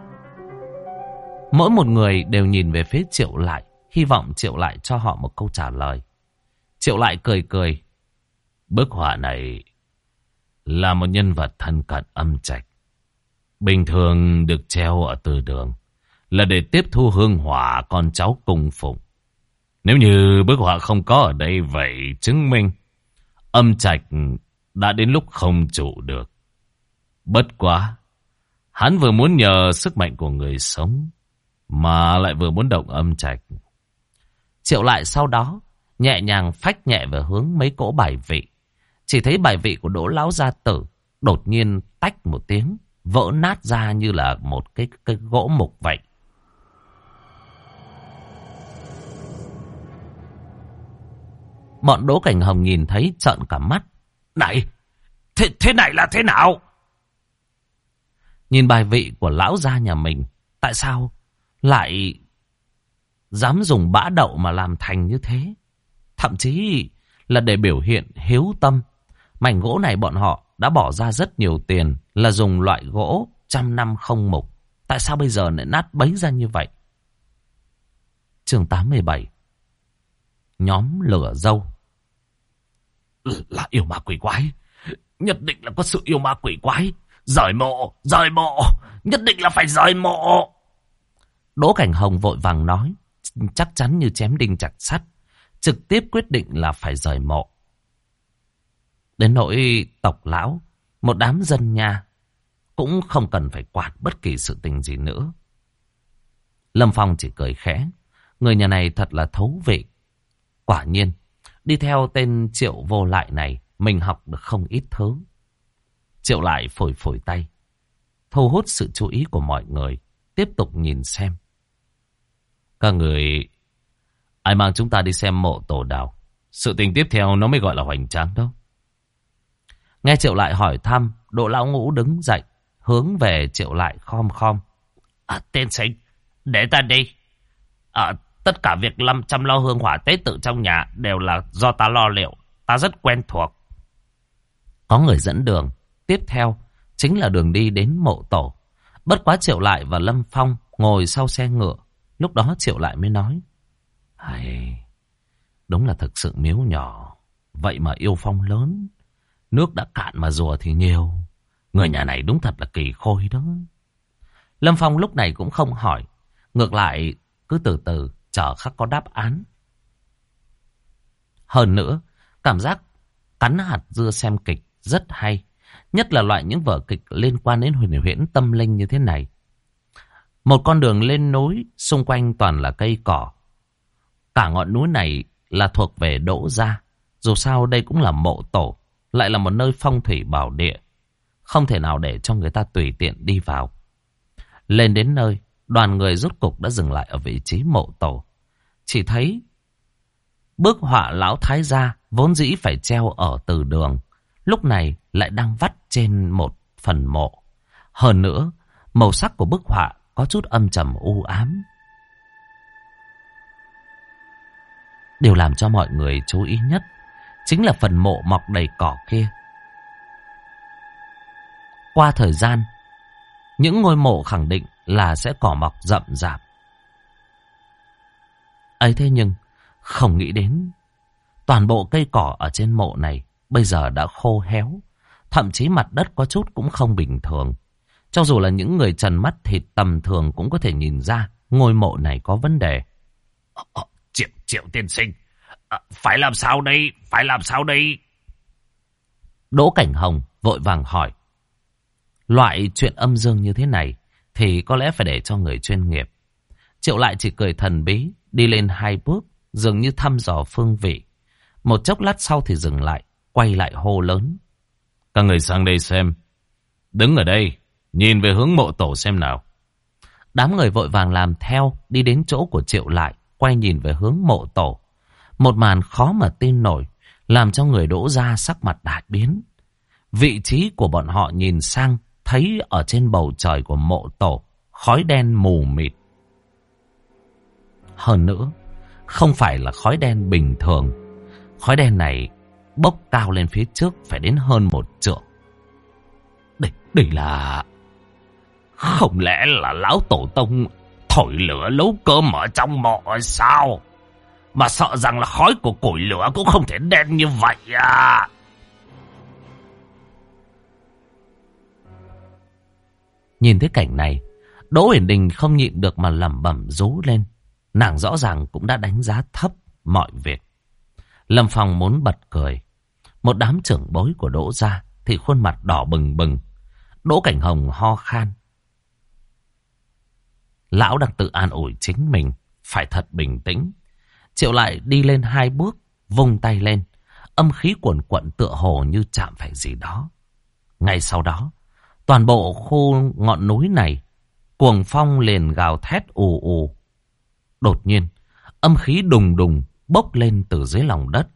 Mỗi một người đều nhìn về phía Triệu Lại, hy vọng Triệu Lại cho họ một câu trả lời. Triệu Lại cười cười. Bức họa này là một nhân vật thân cận âm trạch. Bình thường được treo ở từ đường là để tiếp thu hương hỏa con cháu cung phụng. Nếu như bức họa không có ở đây, vậy chứng minh âm trạch đã đến lúc không trụ được. Bất quá, hắn vừa muốn nhờ sức mạnh của người sống, mà lại vừa muốn động âm trạch. Triệu Lại sau đó nhẹ nhàng phách nhẹ về hướng mấy cỗ bài vị. Chỉ thấy bài vị của Đỗ Lão Gia Tử đột nhiên tách một tiếng, vỡ nát ra như là một cái gỗ mục vậy. Bọn Đỗ Cảnh Hồng nhìn thấy trợn cả mắt. Này, thế này là thế nào? Nhìn bài vị của lão gia nhà mình, tại sao lại dám dùng bã đậu mà làm thành như thế? Thậm chí là để biểu hiện hiếu tâm. Mảnh gỗ này bọn họ đã bỏ ra rất nhiều tiền, là dùng loại gỗ 100 năm không mục. Tại sao bây giờ lại nát bấy ra như vậy? Chương 87. Nhóm lửa dâu. Là yêu ma quỷ quái. Nhất định là có sự yêu ma quỷ quái. Rời mộ, nhất định là phải rời mộ. Đỗ Cảnh Hồng vội vàng nói, chắc chắn như chém đinh chặt sắt, trực tiếp quyết định là phải rời mộ. Đến nỗi tộc lão, một đám dân nha, cũng không cần phải quản bất kỳ sự tình gì nữa. Lâm Phong chỉ cười khẽ, người nhà này thật là thú vị. Quả nhiên, đi theo tên Triệu Vô Lại này, mình học được không ít thứ. Triệu Lại phủi phủi tay, thu hút sự chú ý của mọi người, tiếp tục nhìn xem. Các người, ai mang chúng ta đi xem mộ tổ đào? Sự tình tiếp theo nó mới gọi là hoành tráng đâu. Nghe Triệu Lại hỏi thăm, Đỗ Lão Ngũ đứng dậy, hướng về Triệu Lại khom khom. Tiên sinh, để ta đi. Tất cả việc chăm lo hương hỏa tế tự trong nhà đều là do ta lo liệu. Ta rất quen thuộc. Có người dẫn đường. Tiếp theo chính là đường đi đến mộ tổ. Bất quá Triệu Lại và Lâm Phong ngồi sau xe ngựa. Lúc đó Triệu Lại mới nói, đúng là thực sự miếu nhỏ, vậy mà yêu phong lớn. Nước đã cạn mà rùa thì nhiều. Người nhà này đúng thật là kỳ khôi đó. Lâm Phong lúc này cũng không hỏi, ngược lại cứ từ từ chờ khắc có đáp án. Hơn nữa, cảm giác cắn hạt dưa xem kịch rất hay. Nhất là loại những vở kịch liên quan đến huyền huyễn tâm linh như thế này. Một con đường lên núi, xung quanh toàn là cây cỏ. Cả ngọn núi này là thuộc về Đỗ gia. Dù sao đây cũng là mộ tổ, lại là một nơi phong thủy bảo địa. Không thể nào để cho người ta tùy tiện đi vào. Lên đến nơi, đoàn người rốt cục đã dừng lại ở vị trí mộ tổ. Chỉ thấy bức họa lão thái gia vốn dĩ phải treo ở từ đường, lúc này lại đang vắt trên một phần mộ. Hơn nữa, màu sắc của bức họa có chút âm trầm u ám. Điều làm cho mọi người chú ý nhất chính là phần mộ mọc đầy cỏ kia. Qua thời gian, những ngôi mộ khẳng định là sẽ cỏ mọc rậm rạp. Ấy thế nhưng không nghĩ đến toàn bộ cây cỏ ở trên mộ này bây giờ đã khô héo. Thậm chí mặt đất có chút cũng không bình thường. Cho dù là những người trần mắt thịt tầm thường cũng có thể nhìn ra ngôi mộ này có vấn đề. Triệu tiên sinh, phải làm sao đây? Phải làm sao đây? Đỗ Cảnh Hồng vội vàng hỏi. Loại chuyện âm dương như thế này thì có lẽ phải để cho người chuyên nghiệp. Triệu Lại chỉ cười thần bí, đi lên 2 bước, dường như thăm dò phương vị. Một chốc lát sau thì dừng lại, quay lại hô lớn. Các người sang đây xem. Đứng ở đây, nhìn về hướng mộ tổ xem nào. Đám người vội vàng làm theo, đi đến chỗ của Triệu Lại, quay nhìn về hướng mộ tổ. Một màn khó mà tin nổi, làm cho người Đỗ gia sắc mặt đại biến. Vị trí của bọn họ nhìn sang, thấy ở trên bầu trời của mộ tổ, khói đen mù mịt. Hơn nữa, không phải là khói đen bình thường. Khói đen này bốc cao lên phía trước phải đến hơn 1 trượng. Đây là... Không lẽ là lão tổ tông thổi lửa nấu cơm ở trong mộ sao? Mà sợ rằng là khói của củi lửa cũng không thể đen như vậy à? Nhìn thấy cảnh này, Đỗ Uyển Đình không nhịn được mà lẩm bẩm rú lên. Nàng rõ ràng cũng đã đánh giá thấp mọi việc. Lâm Phong muốn bật cười. Một đám trưởng bối của Đỗ gia thì khuôn mặt đỏ bừng bừng. Đỗ Cảnh Hồng ho khan. Lão đang tự an ủi chính mình, phải thật bình tĩnh. Triệu Lại đi lên 2 bước, vung tay lên. Âm khí cuồn cuộn tựa hồ như chạm phải gì đó. Ngay sau đó, toàn bộ khu ngọn núi này, cuồng phong liền gào thét ù ù. Đột nhiên, âm khí đùng đùng bốc lên từ dưới lòng đất.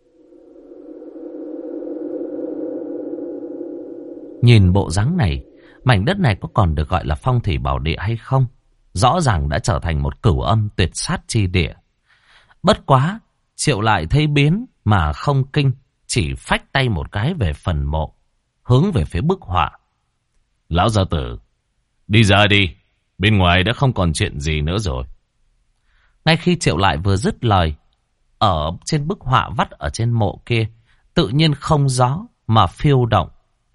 Nhìn bộ dáng này, mảnh đất này có còn được gọi là phong thủy bảo địa hay không? Rõ ràng đã trở thành một cửu âm tuyệt sát chi địa. Bất quá, Triệu Lại thấy biến mà không kinh, chỉ phách tay một cái về phần mộ, hướng về phía bức họa. Lão gia tử, đi ra đi, bên ngoài đã không còn chuyện gì nữa rồi. Ngay khi Triệu Lại vừa dứt lời, ở trên bức họa vắt ở trên mộ kia, tự nhiên không gió mà phiêu động.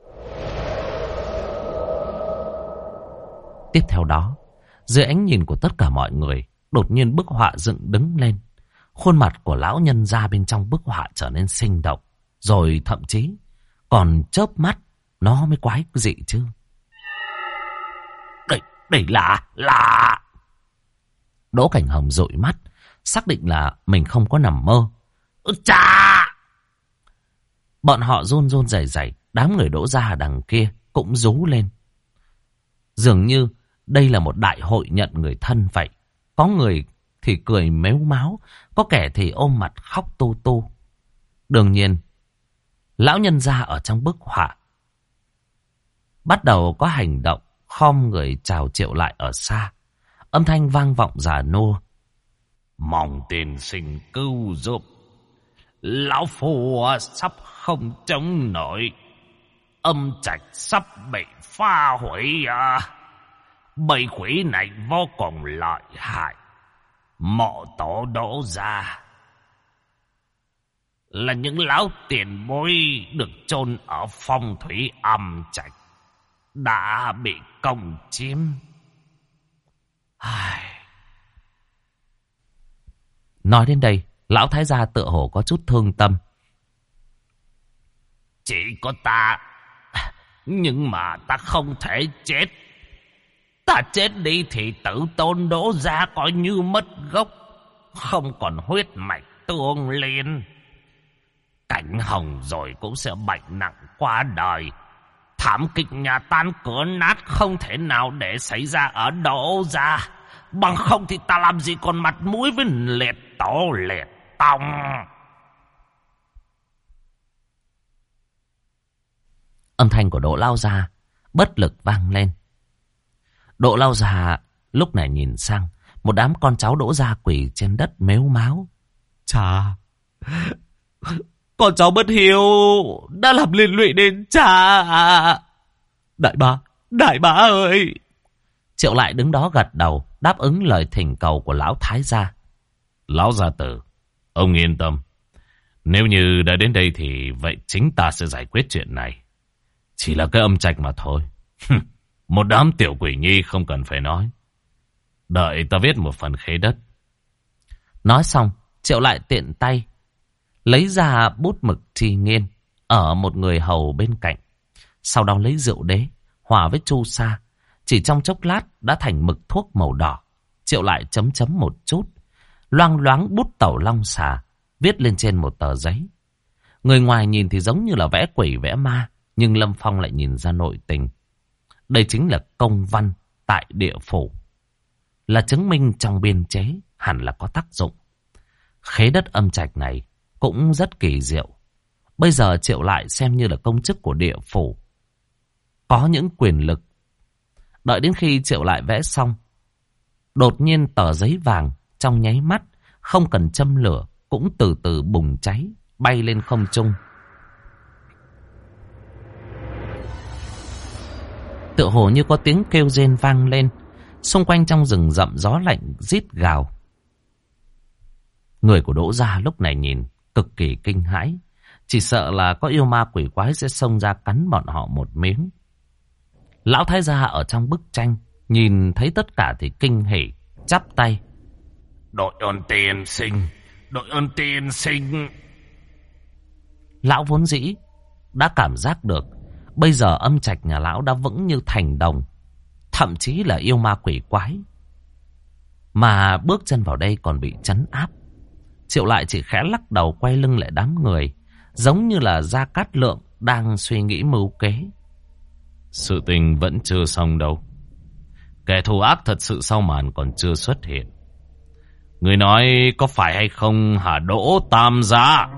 Tiếp theo đó, dưới ánh nhìn của tất cả mọi người, đột nhiên bức họa dựng đứng lên. Khuôn mặt của lão nhân gia bên trong bức họa trở nên sinh động, rồi thậm chí còn chớp mắt, nó mới quái dị chứ. Đây là... Đỗ Cảnh Hồng dụi mắt, xác định là mình không có nằm mơ. Chà! Bọn họ run run rẩy rẩy, đám người Đỗ gia đằng kia cũng rú lên. Dường như đây là một đại hội nhận người thân vậy. Có người thì cười mếu máo, có kẻ thì ôm mặt khóc tu tu. Đương nhiên, lão nhân gia ở trong bức họa bắt đầu có hành động, khom người chào Triệu Lại ở xa. Âm thanh vang vọng già nua. Mong tiên sinh cứu giúp. Lão phu sắp không chống nổi. Âm trạch sắp bị phá hủy à. Bầy quỷ này vô cùng lợi hại. Mộ tổ Đỗ gia là những lão tiền bối được chôn ở phong thủy âm trạch đã bị công chiếm. Nói đến đây, lão thái gia tựa hồ có chút thương tâm. Chỉ có ta, nhưng mà ta không thể chết. Ta chết đi thì tử tôn Đỗ gia coi như mất gốc, không còn huyết mạch tương liên. Cảnh Hồng rồi cũng sẽ bệnh nặng qua đời. Thảm kịch nhà tan cửa nát không thể nào để xảy ra ở Đỗ gia. Bằng không thì ta làm gì còn mặt mũi với liệt tổ liệt tông. Âm thanh của Đỗ lao gia bất lực vang lên. Đỗ lao gia lúc này nhìn sang một đám con cháu Đỗ gia quỳ trên đất mếu máo. Cha, con cháu bất hiếu đã làm liên lụy đến cha. Đại bá ơi. Triệu Lại đứng đó gật đầu, đáp ứng lời thỉnh cầu của lão thái gia. Lão gia tử, ông yên tâm. Nếu như đã đến đây thì vậy chính ta sẽ giải quyết chuyện này. Chỉ là cái âm trạch mà thôi. Một đám tiểu quỷ nhi không cần phải nói. Đợi ta viết một phần khế đất. Nói xong, Triệu Lại tiện tay lấy ra bút mực tri nghiên ở một người hầu bên cạnh. Sau đó lấy rượu đế hòa với chu sa, chỉ trong chốc lát đã thành mực thuốc màu đỏ. Triệu Lại chấm chấm một chút, loang loáng bút tẩu long xà viết lên trên một tờ giấy. Người ngoài nhìn thì giống như là vẽ quỷ vẽ ma, nhưng Lâm Phong lại nhìn ra nội tình. Đây chính là công văn tại địa phủ, là chứng minh trong biên chế hẳn là có tác dụng. Khế đất âm trạch này cũng rất kỳ diệu. Bây giờ Triệu Lại xem như là công chức của địa phủ, có những quyền lực. Đợi đến khi Triệu Lại vẽ xong, đột nhiên tờ giấy vàng trong nháy mắt, không cần châm lửa, cũng từ từ bùng cháy, bay lên không trung. Tựa hồ như có tiếng kêu rên vang lên. Xung quanh trong rừng rậm gió lạnh rít gào. Người của Đỗ gia lúc này nhìn cực kỳ kinh hãi, chỉ sợ là có yêu ma quỷ quái sẽ xông ra cắn bọn họ một miếng. Lão thái gia ở trong bức tranh nhìn thấy tất cả thì kinh hỉ, chắp tay. Đội ơn tiên sinh, đội ơn tiên sinh. Lão vốn dĩ đã cảm giác được bây giờ âm trạch nhà lão đã vững như thành đồng, thậm chí là yêu ma quỷ quái mà bước chân vào đây còn bị trấn áp. Triệu Lại chỉ khẽ lắc đầu, quay lưng lại đám người, giống như là Gia Cát Lượng đang suy nghĩ mưu kế. Sự tình vẫn chưa xong đâu. Kẻ thù ác thật sự sau màn còn chưa xuất hiện. Người nói có phải hay không hả Đỗ Tam gia?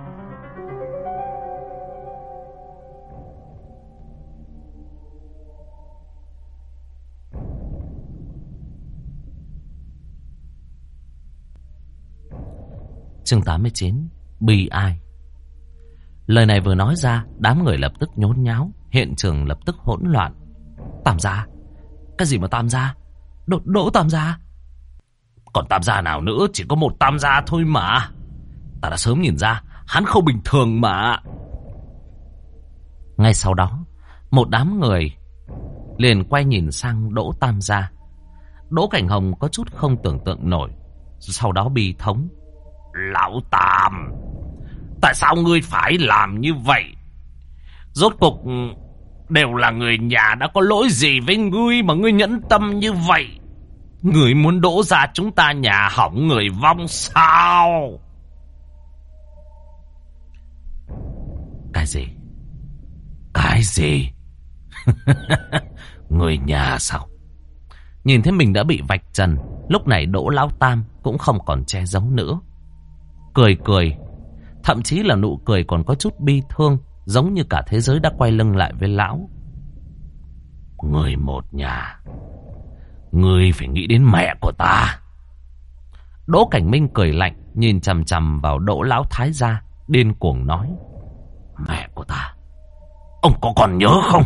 Chương 89, bi ai. Lời này vừa nói ra, đám người lập tức nhốn nháo, hiện trường lập tức hỗn loạn. Tam gia? Cái gì mà tam gia? Đỗ tam gia? Còn tam gia nào nữa, chỉ có một tam gia thôi mà. Ta đã sớm nhìn ra, hắn không bình thường mà. Ngay sau đó, một đám người liền quay nhìn sang Đỗ tam gia. Đỗ Cảnh Hồng có chút không tưởng tượng nổi, sau đó bi thống. Lão Tam, tại sao ngươi phải làm như vậy? Rốt cuộc đều là người nhà, đã có lỗi gì với ngươi mà ngươi nhẫn tâm như vậy? Ngươi muốn Đỗ gia chúng ta nhà hỏng người vong sao? Cái gì? Cái gì? Người nhà sao? Nhìn thấy mình đã bị vạch trần, lúc này Đỗ Lão Tam cũng không còn che giấu nữa. Cười cười, thậm chí là nụ cười còn có chút bi thương, giống như cả thế giới đã quay lưng lại với lão. Người một nhà, ngươi phải nghĩ đến mẹ của ta. Đỗ Cảnh Minh cười lạnh, nhìn chằm chằm vào Đỗ Lão thái gia, điên cuồng nói. Mẹ của ta, ông có còn nhớ không?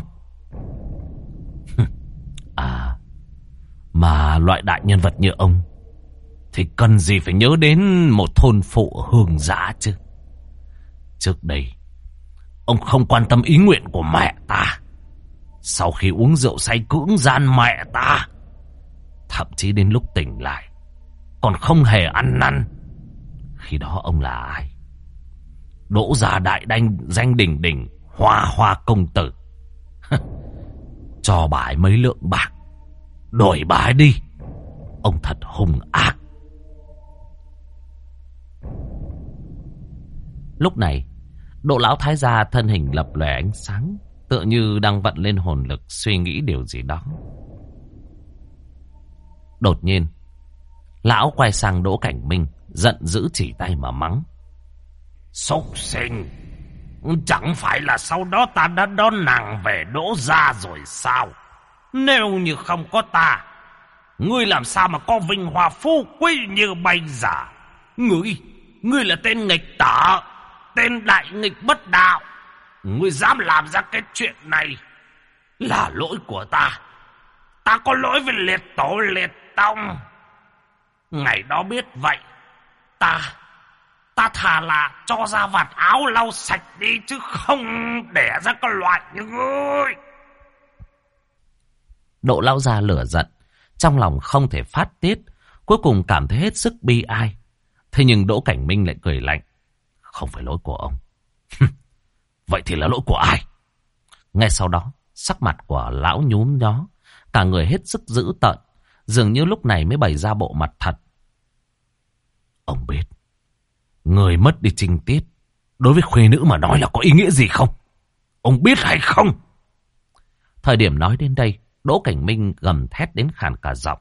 À, mà loại đại nhân vật như ông thì cần gì phải nhớ đến một thôn phụ hương giã chứ. Trước đây ông không quan tâm ý nguyện của mẹ ta. Sau khi uống rượu say cưỡng gian mẹ ta, thậm chí đến lúc tỉnh lại còn không hề ăn năn. Khi đó ông là ai? Đỗ gia đại danh đỉnh đỉnh, hoa công tử. Cho bà ấy mấy lượng bạc, đổi bà ấy đi. Ông thật hung ác. Lúc này, Đỗ Lão thái gia thân hình lập lòe ánh sáng, tựa như đang vận lên hồn lực suy nghĩ điều gì đó. Đột nhiên, lão quay sang Đỗ Cảnh Minh, giận dữ chỉ tay mà mắng. Xúc sinh, chẳng phải là sau đó ta đã đón nàng về Đỗ gia rồi sao? Nếu như không có ta, ngươi làm sao mà có vinh hoa phú quý như bây giờ? Ngươi là tên nghịch tở, tên đại nghịch bất đạo. Ngươi dám làm ra cái chuyện này là lỗi của ta. Ta có lỗi với liệt tổ liệt tông. Ngày đó biết vậy, ta thà là cho ra vạt áo lau sạch đi, chứ không để ra cái loại như ngươi. Đỗ lão gia lửa giận, trong lòng không thể phát tiết, cuối cùng cảm thấy hết sức bi ai. Thế nhưng Đỗ Cảnh Minh lại cười lạnh. Không phải lỗi của ông. Vậy thì là lỗi của ai? Ngay sau đó, sắc mặt của lão nhúm nhó, cả người hết sức dữ tợn, dường như lúc này mới bày ra bộ mặt thật. Ông biết, người mất đi trinh tiết, đối với khuê nữ mà nói là có ý nghĩa gì không? Ông biết hay không? Thời điểm nói đến đây, Đỗ Cảnh Minh gầm thét đến khàn cả giọng.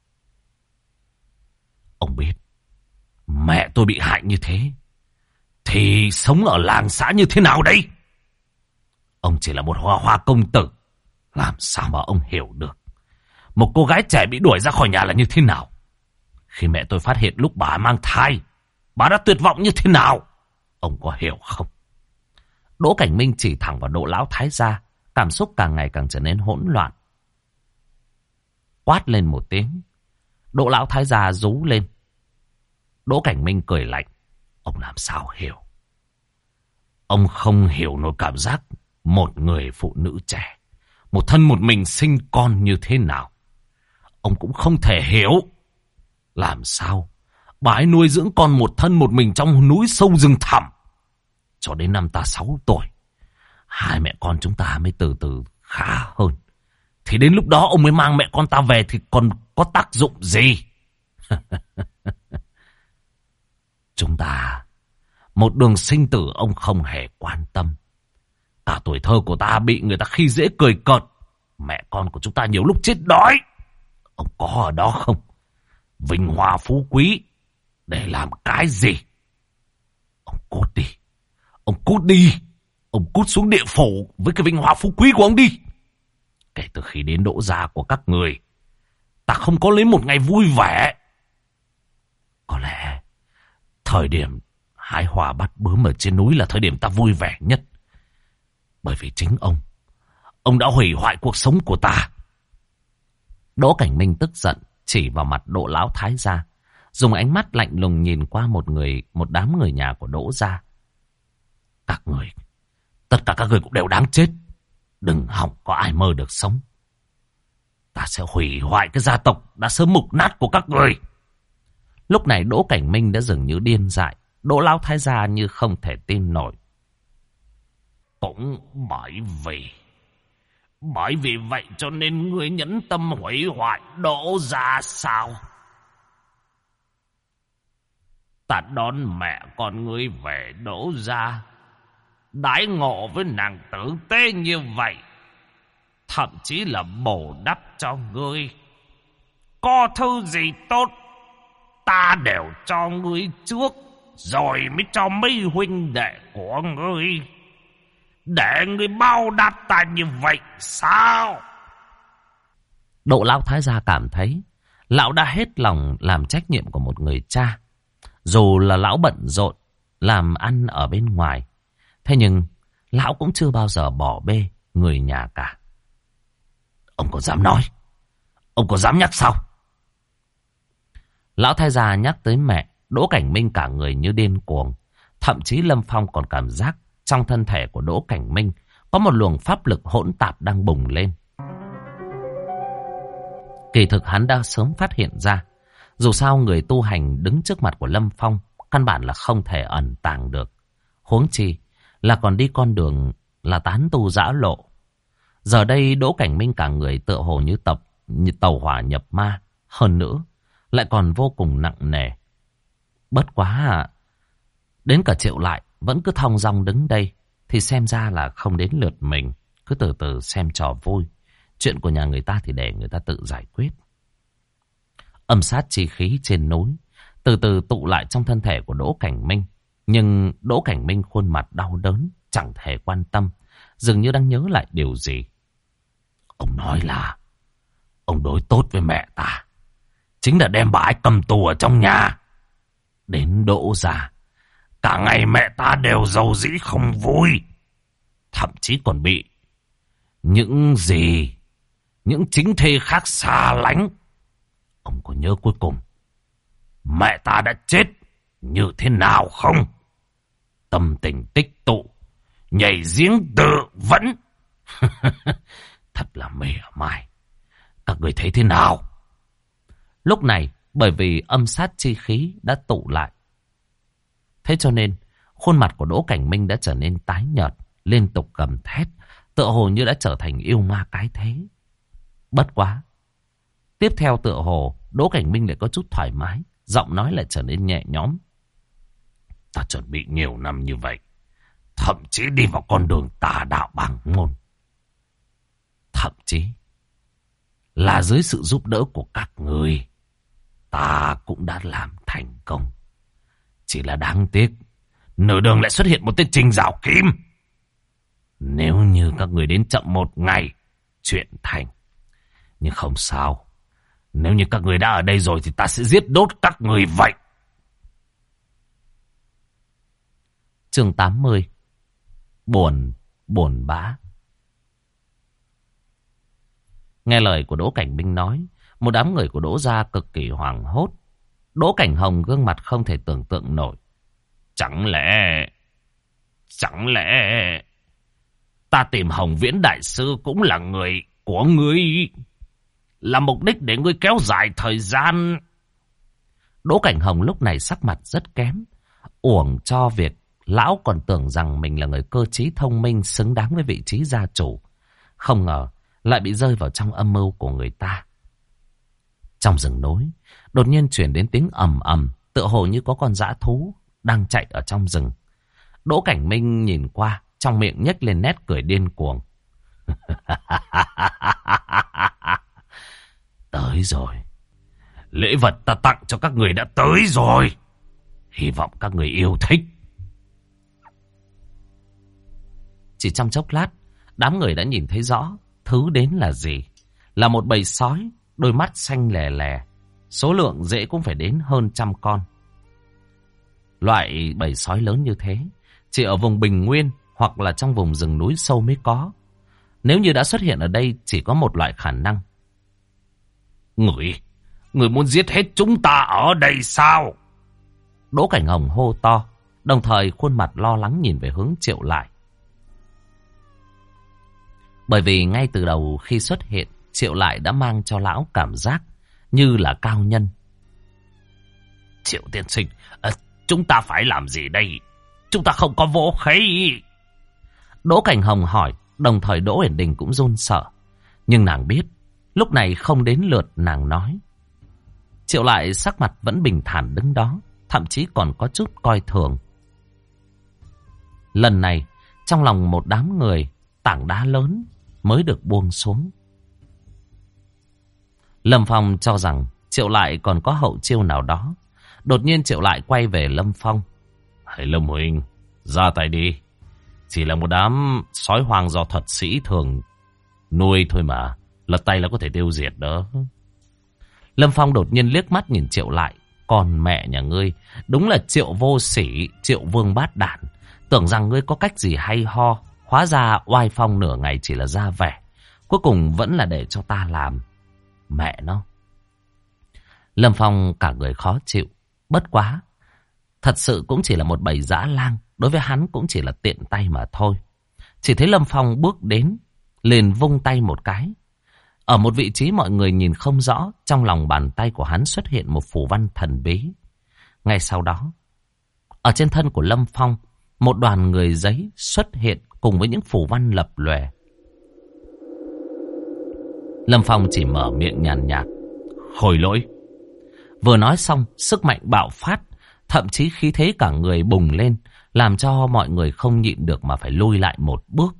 Ông biết, mẹ tôi bị hại như thế, thì sống ở làng xã như thế nào đây? Ông chỉ là một hoa công tử, làm sao mà ông hiểu được một cô gái trẻ bị đuổi ra khỏi nhà là như thế nào? Khi mẹ tôi phát hiện lúc bà mang thai, bà đã tuyệt vọng như thế nào? Ông có hiểu không? Đỗ Cảnh Minh chỉ thẳng vào Đỗ lão thái gia, cảm xúc càng ngày càng trở nên hỗn loạn. Quát lên một tiếng, Đỗ lão thái gia rú lên. Đỗ Cảnh Minh cười lạnh. Ông làm sao hiểu? Ông không hiểu nổi cảm giác một người phụ nữ trẻ, một thân một mình sinh con như thế nào. Ông cũng không thể hiểu làm sao bà ấy nuôi dưỡng con một thân một mình trong núi sâu rừng thẳm cho đến năm ta 6 tuổi. Hai mẹ con chúng ta mới từ từ khá hơn. Thì đến lúc đó ông mới mang mẹ con ta về thì còn có tác dụng gì? Chúng ta, một đường sinh tử ông không hề quan tâm. Cả tuổi thơ của ta bị người ta khi dễ cười cợt. Mẹ con của chúng ta nhiều lúc chết đói. Ông có ở đó không? Vinh hoa phú quý để làm cái gì? Ông cút đi. Ông cút đi. Ông cút xuống địa phủ với cái vinh hoa phú quý của ông đi. Kể từ khi đến Đỗ gia của các người, ta không có lấy một ngày vui vẻ. Có lẽ thời điểm hái hoa bắt bướm ở trên núi là thời điểm ta vui vẻ nhất. Bởi vì chính ông đã hủy hoại cuộc sống của ta. Đỗ Cảnh Minh tức giận chỉ vào mặt Đỗ lão thái gia, dùng ánh mắt lạnh lùng nhìn qua một đám người nhà của Đỗ gia. Các người, tất cả các người cũng đều đáng chết. Đừng hòng có ai mơ được sống. Ta sẽ hủy hoại cái gia tộc đã sớm mục nát của các người. Lúc này Đỗ Cảnh Minh đã dường như điên dại. Đỗ lão thái gia như không thể tin nổi. Cũng bởi vì vậy cho nên ngươi nhẫn tâm hủy hoại Đỗ gia sao? Ta đón mẹ con ngươi về Đỗ gia, đãi ngộ với nàng tử tế như vậy, thậm chí là bổ đắp cho ngươi. Có thứ gì tốt, ta đều cho ngươi trước, rồi mới cho mấy huynh đệ của ngươi. Để ngươi bao đáp ta như vậy sao? Đỗ lão thái gia cảm thấy lão đã hết lòng làm trách nhiệm của một người cha. Dù là lão bận rộn làm ăn ở bên ngoài, thế nhưng lão cũng chưa bao giờ bỏ bê người nhà cả. Ông có dám nói? Ông có dám nhắc sao? Lão thái gia nhắc tới mẹ, Đỗ Cảnh Minh cả người như điên cuồng. Thậm chí Lâm Phong còn cảm giác trong thân thể của Đỗ Cảnh Minh có một luồng pháp lực hỗn tạp đang bùng lên. Kỳ thực hắn đã sớm phát hiện ra, dù sao người tu hành đứng trước mặt của Lâm Phong căn bản là không thể ẩn tàng được. Huống chi là còn đi con đường là tán tu dã lộ. Giờ đây Đỗ Cảnh Minh cả người tựa hồ như tàu hỏa nhập ma, hơn nữa lại còn vô cùng nặng nề. Bất quá đến cả Triệu Lại vẫn cứ thong dong đứng đây, thì xem ra là không đến lượt mình. Cứ từ từ xem trò vui. Chuyện của nhà người ta thì để người ta tự giải quyết. Âm sát chi khí trên núi từ từ tụ lại trong thân thể của Đỗ Cảnh Minh. Nhưng Đỗ Cảnh Minh khuôn mặt đau đớn, chẳng thể quan tâm, dường như đang nhớ lại điều gì. Ông nói là ông đối tốt với mẹ ta, chính là đem bà ấy cầm tù ở trong nhà. Đến Đỗ gia Cả ngày mẹ ta đều rầu rĩ không vui. Thậm chí còn bị những chính thê khác xa lánh. Ông có nhớ cuối cùng mẹ ta đã chết như thế nào không? Tâm tình tích tụ, nhảy giếng tự vẫn. Thật là mỉa mai. Các người thấy thế nào? Lúc này, bởi vì âm sát chi khí đã tụ lại, thế cho nên khuôn mặt của Đỗ Cảnh Minh đã trở nên tái nhợt, liên tục gầm thét, tựa hồ như đã trở thành yêu ma cái thế. Bất quá, tiếp theo tựa hồ Đỗ Cảnh Minh lại có chút thoải mái, giọng nói lại trở nên nhẹ nhõm. Ta chuẩn bị nhiều năm như vậy, thậm chí đi vào con đường tà đạo bảng môn, thậm chí là dưới sự giúp đỡ của các người, ta cũng đã làm thành công. Chỉ là đáng tiếc, nửa đường lại xuất hiện một tên Trình Giảo Kim. Nếu như các người đến chậm một ngày, chuyện thành. Nhưng không sao, nếu như các người đã ở đây rồi thì ta sẽ giết đốt các người vậy. Chương 80. Buồn bã. Nghe lời của Đỗ Cảnh Minh nói, một đám người của Đỗ gia cực kỳ hoảng hốt. Đỗ Cảnh Hồng gương mặt không thể tưởng tượng nổi. Chẳng lẽ ta tìm Hồng Viễn đại sư cũng là người của ngươi, là mục đích để ngươi kéo dài thời gian? Đỗ Cảnh Hồng lúc này sắc mặt rất kém, uổng cho việc lão còn tưởng rằng mình là người cơ trí thông minh, xứng đáng với vị trí gia chủ. Không ngờ lại bị rơi vào trong âm mưu của người ta. Trong rừng núi, đột nhiên chuyển đến tiếng ầm ầm, tựa hồ như có con dã thú đang chạy ở trong rừng. Đỗ Cảnh Minh nhìn qua, trong miệng nhếch lên nét cười điên cuồng. Tới rồi. Lễ vật ta tặng cho các người đã tới rồi. Hy vọng các người yêu thích. Chỉ trong chốc lát, đám người đã nhìn thấy rõ thứ đến là gì. Là một bầy sói, đôi mắt xanh lè lè, số lượng dễ cũng phải đến hơn 100 con. Loại bầy sói lớn như thế chỉ ở vùng bình nguyên hoặc là trong vùng rừng núi sâu mới có. Nếu như đã xuất hiện ở đây, chỉ có một loại khả năng. Người muốn giết hết chúng ta ở đây sao? Đỗ Cảnh Hồng hô to, đồng thời khuôn mặt lo lắng nhìn về hướng Triệu Lại. Bởi vì ngay từ đầu khi xuất hiện, Triệu Lại đã mang cho lão cảm giác như là cao nhân. Triệu tiên sinh, chúng ta phải làm gì đây? Chúng ta không có vũ khí. Đỗ Cảnh Hồng hỏi, đồng thời Đỗ Uyển Đình cũng run sợ. Nhưng nàng biết, lúc này không đến lượt nàng nói. Triệu Lại sắc mặt vẫn bình thản đứng đó, thậm chí còn có chút coi thường. Lần này, trong lòng một đám người, tảng đá lớn mới được buông xuống. Lâm Phong cho rằng Triệu Lại còn có hậu chiêu nào đó. Đột nhiên Triệu Lại quay về Lâm Phong. Hãy Lâm huynh, ra tay đi. Chỉ là một đám sói hoang do thuật sĩ thường nuôi thôi mà. Lật tay là có thể tiêu diệt đó. Lâm Phong đột nhiên liếc mắt nhìn Triệu Lại. Còn mẹ nhà ngươi, đúng là Triệu vô sỉ, Triệu vương bát đản. Tưởng rằng ngươi có cách gì hay ho. Hóa ra oai phong nửa ngày chỉ là ra vẻ. Cuối cùng vẫn là để cho ta làm. Mẹ nó. Lâm Phong cả người khó chịu. Bất quá, thật sự cũng chỉ là một bầy dã lang. Đối với hắn cũng chỉ là tiện tay mà thôi. Chỉ thấy Lâm Phong bước đến, liền vung tay một cái. Ở một vị trí mọi người nhìn không rõ, trong lòng bàn tay của hắn xuất hiện một phù văn thần bí. Ngay sau đó, ở trên thân của Lâm Phong, một đoàn người giấy xuất hiện cùng với những phù văn lập lòe. Lâm Phong chỉ mở miệng nhàn nhạt. Khôi lỗi. Vừa nói xong, sức mạnh bạo phát, thậm chí khí thế cả người bùng lên, làm cho mọi người không nhịn được mà phải lùi lại một bước.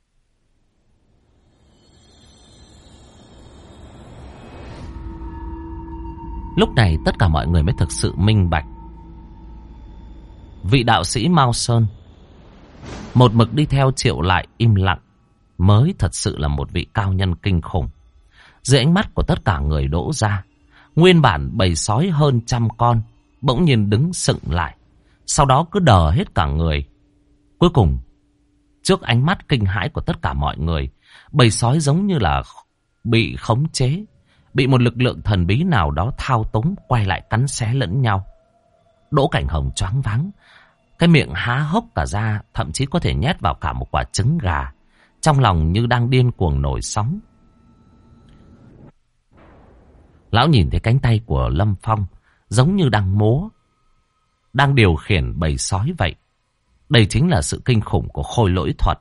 Lúc này tất cả mọi người mới thực sự minh bạch. Vị đạo sĩ Mao Sơn, một mực đi theo Triệu Lại im lặng, mới thật sự là một vị cao nhân kinh khủng. Dưới ánh mắt của tất cả người Đỗ gia, nguyên bản bầy sói hơn 100 con bỗng nhiên đứng sững lại, Sau đó cứ đờ hết cả người. Cuối cùng, trước ánh mắt kinh hãi của tất cả mọi người, bầy sói giống như là bị khống chế, bị một lực lượng thần bí nào đó thao túng, quay lại cắn xé lẫn nhau. Đỗ Cảnh Hồng choáng váng, cái miệng há hốc cả ra, thậm chí có thể nhét vào cả một quả trứng gà, trong lòng như đang điên cuồng nổi sóng. Lão nhìn thấy cánh tay của Lâm Phong giống như đang múa, đang điều khiển bầy sói vậy. Đây chính là sự kinh khủng của khôi lỗi thuật.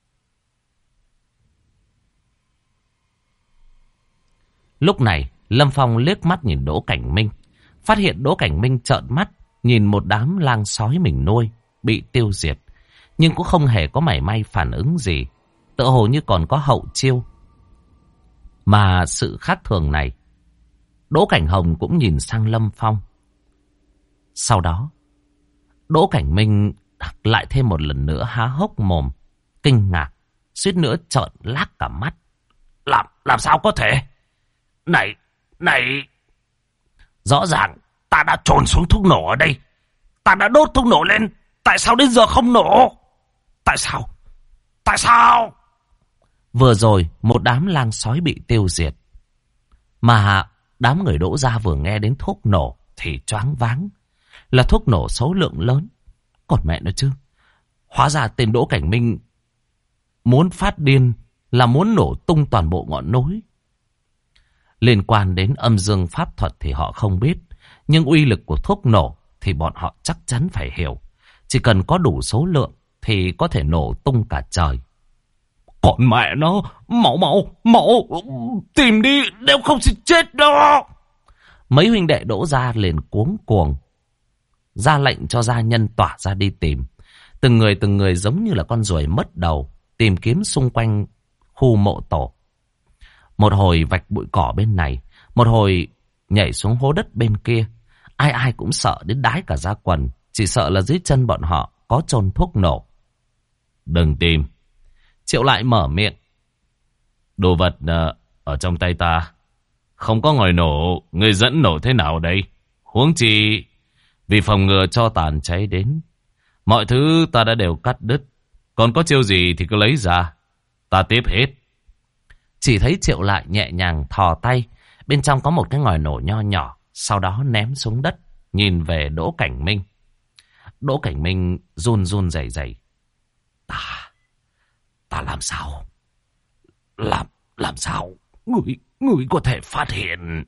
Lúc này, Lâm Phong liếc mắt nhìn Đỗ Cảnh Minh, phát hiện Đỗ Cảnh Minh trợn mắt nhìn một đám lang sói mình nuôi bị tiêu diệt, nhưng cũng không hề có mảy may phản ứng gì, tựa hồ như còn có hậu chiêu. Mà sự khác thường này, Đỗ Cảnh Hồng cũng nhìn sang Lâm Phong. Sau đó, Đỗ Cảnh Minh lại thêm một lần nữa há hốc mồm, kinh ngạc, suýt nữa trợn lác cả mắt. Làm sao có thể? Này, rõ ràng ta đã trồn xuống thuốc nổ ở đây. Ta đã đốt thuốc nổ lên. Tại sao đến giờ không nổ? Tại sao? Vừa rồi, một đám lang sói bị tiêu diệt. Mà đám người Đỗ gia vừa nghe đến thuốc nổ thì choáng váng. Là thuốc nổ số lượng lớn. Còn mẹ nó chứ. Hóa ra tên Đỗ Cảnh Minh muốn phát điên là muốn nổ tung toàn bộ ngọn núi. Liên quan đến âm dương pháp thuật thì họ không biết, nhưng uy lực của thuốc nổ thì bọn họ chắc chắn phải hiểu. Chỉ cần có đủ số lượng thì có thể nổ tung cả trời. Còn mẹ nó, máu, tìm đi, nếu không thì chết đó. Mấy huynh đệ Đỗ gia liền cuống cuồng, ra lệnh cho gia nhân tỏa ra đi tìm. Từng người giống như là con ruồi mất đầu, tìm kiếm xung quanh khu mộ tổ. Một hồi vạch bụi cỏ bên này, một hồi nhảy xuống hố đất bên kia. Ai cũng sợ đến đái cả da quần, chỉ sợ là dưới chân bọn họ có chôn thuốc nổ. Đừng tìm. Triệu lại mở miệng. Đồ vật ở trong tay ta không có ngòi nổ, người dẫn nổ thế nào đây? Huống chi vì phòng ngừa cho tàn cháy đến, mọi thứ ta đã đều cắt đứt. Còn có chiêu gì thì cứ lấy ra, ta tiếp hết. Chỉ thấy Triệu lại nhẹ nhàng thò tay, bên trong có một cái ngòi nổ nho nhỏ, sau đó ném xuống đất, nhìn về Đỗ Cảnh Minh. Đỗ Cảnh Minh run run rẩy rẩy. Ta làm sao? Làm sao? Người có thể phát hiện?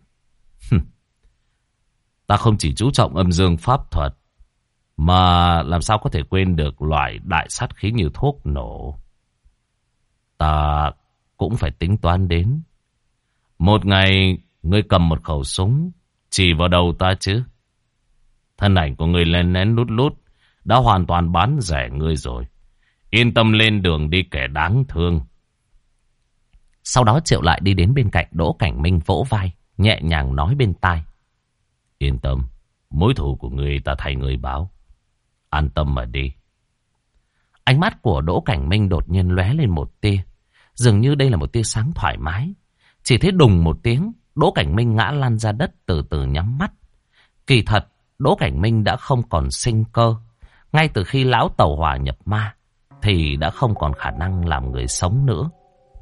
Ta không chỉ chú trọng âm dương pháp thuật, mà làm sao có thể quên được loại đại sát khí như thuốc nổ. Ta cũng phải tính toán đến. Một ngày, ngươi cầm một khẩu súng, chỉ vào đầu ta chứ. Thân ảnh của ngươi lén lén lút lút, đã hoàn toàn bán rẻ ngươi rồi. Yên tâm lên đường đi kẻ đáng thương. Sau đó Triệu lại đi đến bên cạnh Đỗ Cảnh Minh vỗ vai, nhẹ nhàng nói bên tai. Yên tâm, mối thù của ngươi ta thay ngươi báo. An tâm mà đi. Ánh mắt của Đỗ Cảnh Minh đột nhiên lóe lên một tia. Dường như đây là một tia sáng thoải mái. Chỉ thấy đùng một tiếng, Đỗ Cảnh Minh ngã lăn ra đất, từ từ nhắm mắt. Kỳ thật, Đỗ Cảnh Minh đã không còn sinh cơ. Ngay từ khi lão tẩu hỏa nhập ma, thì đã không còn khả năng làm người sống nữa.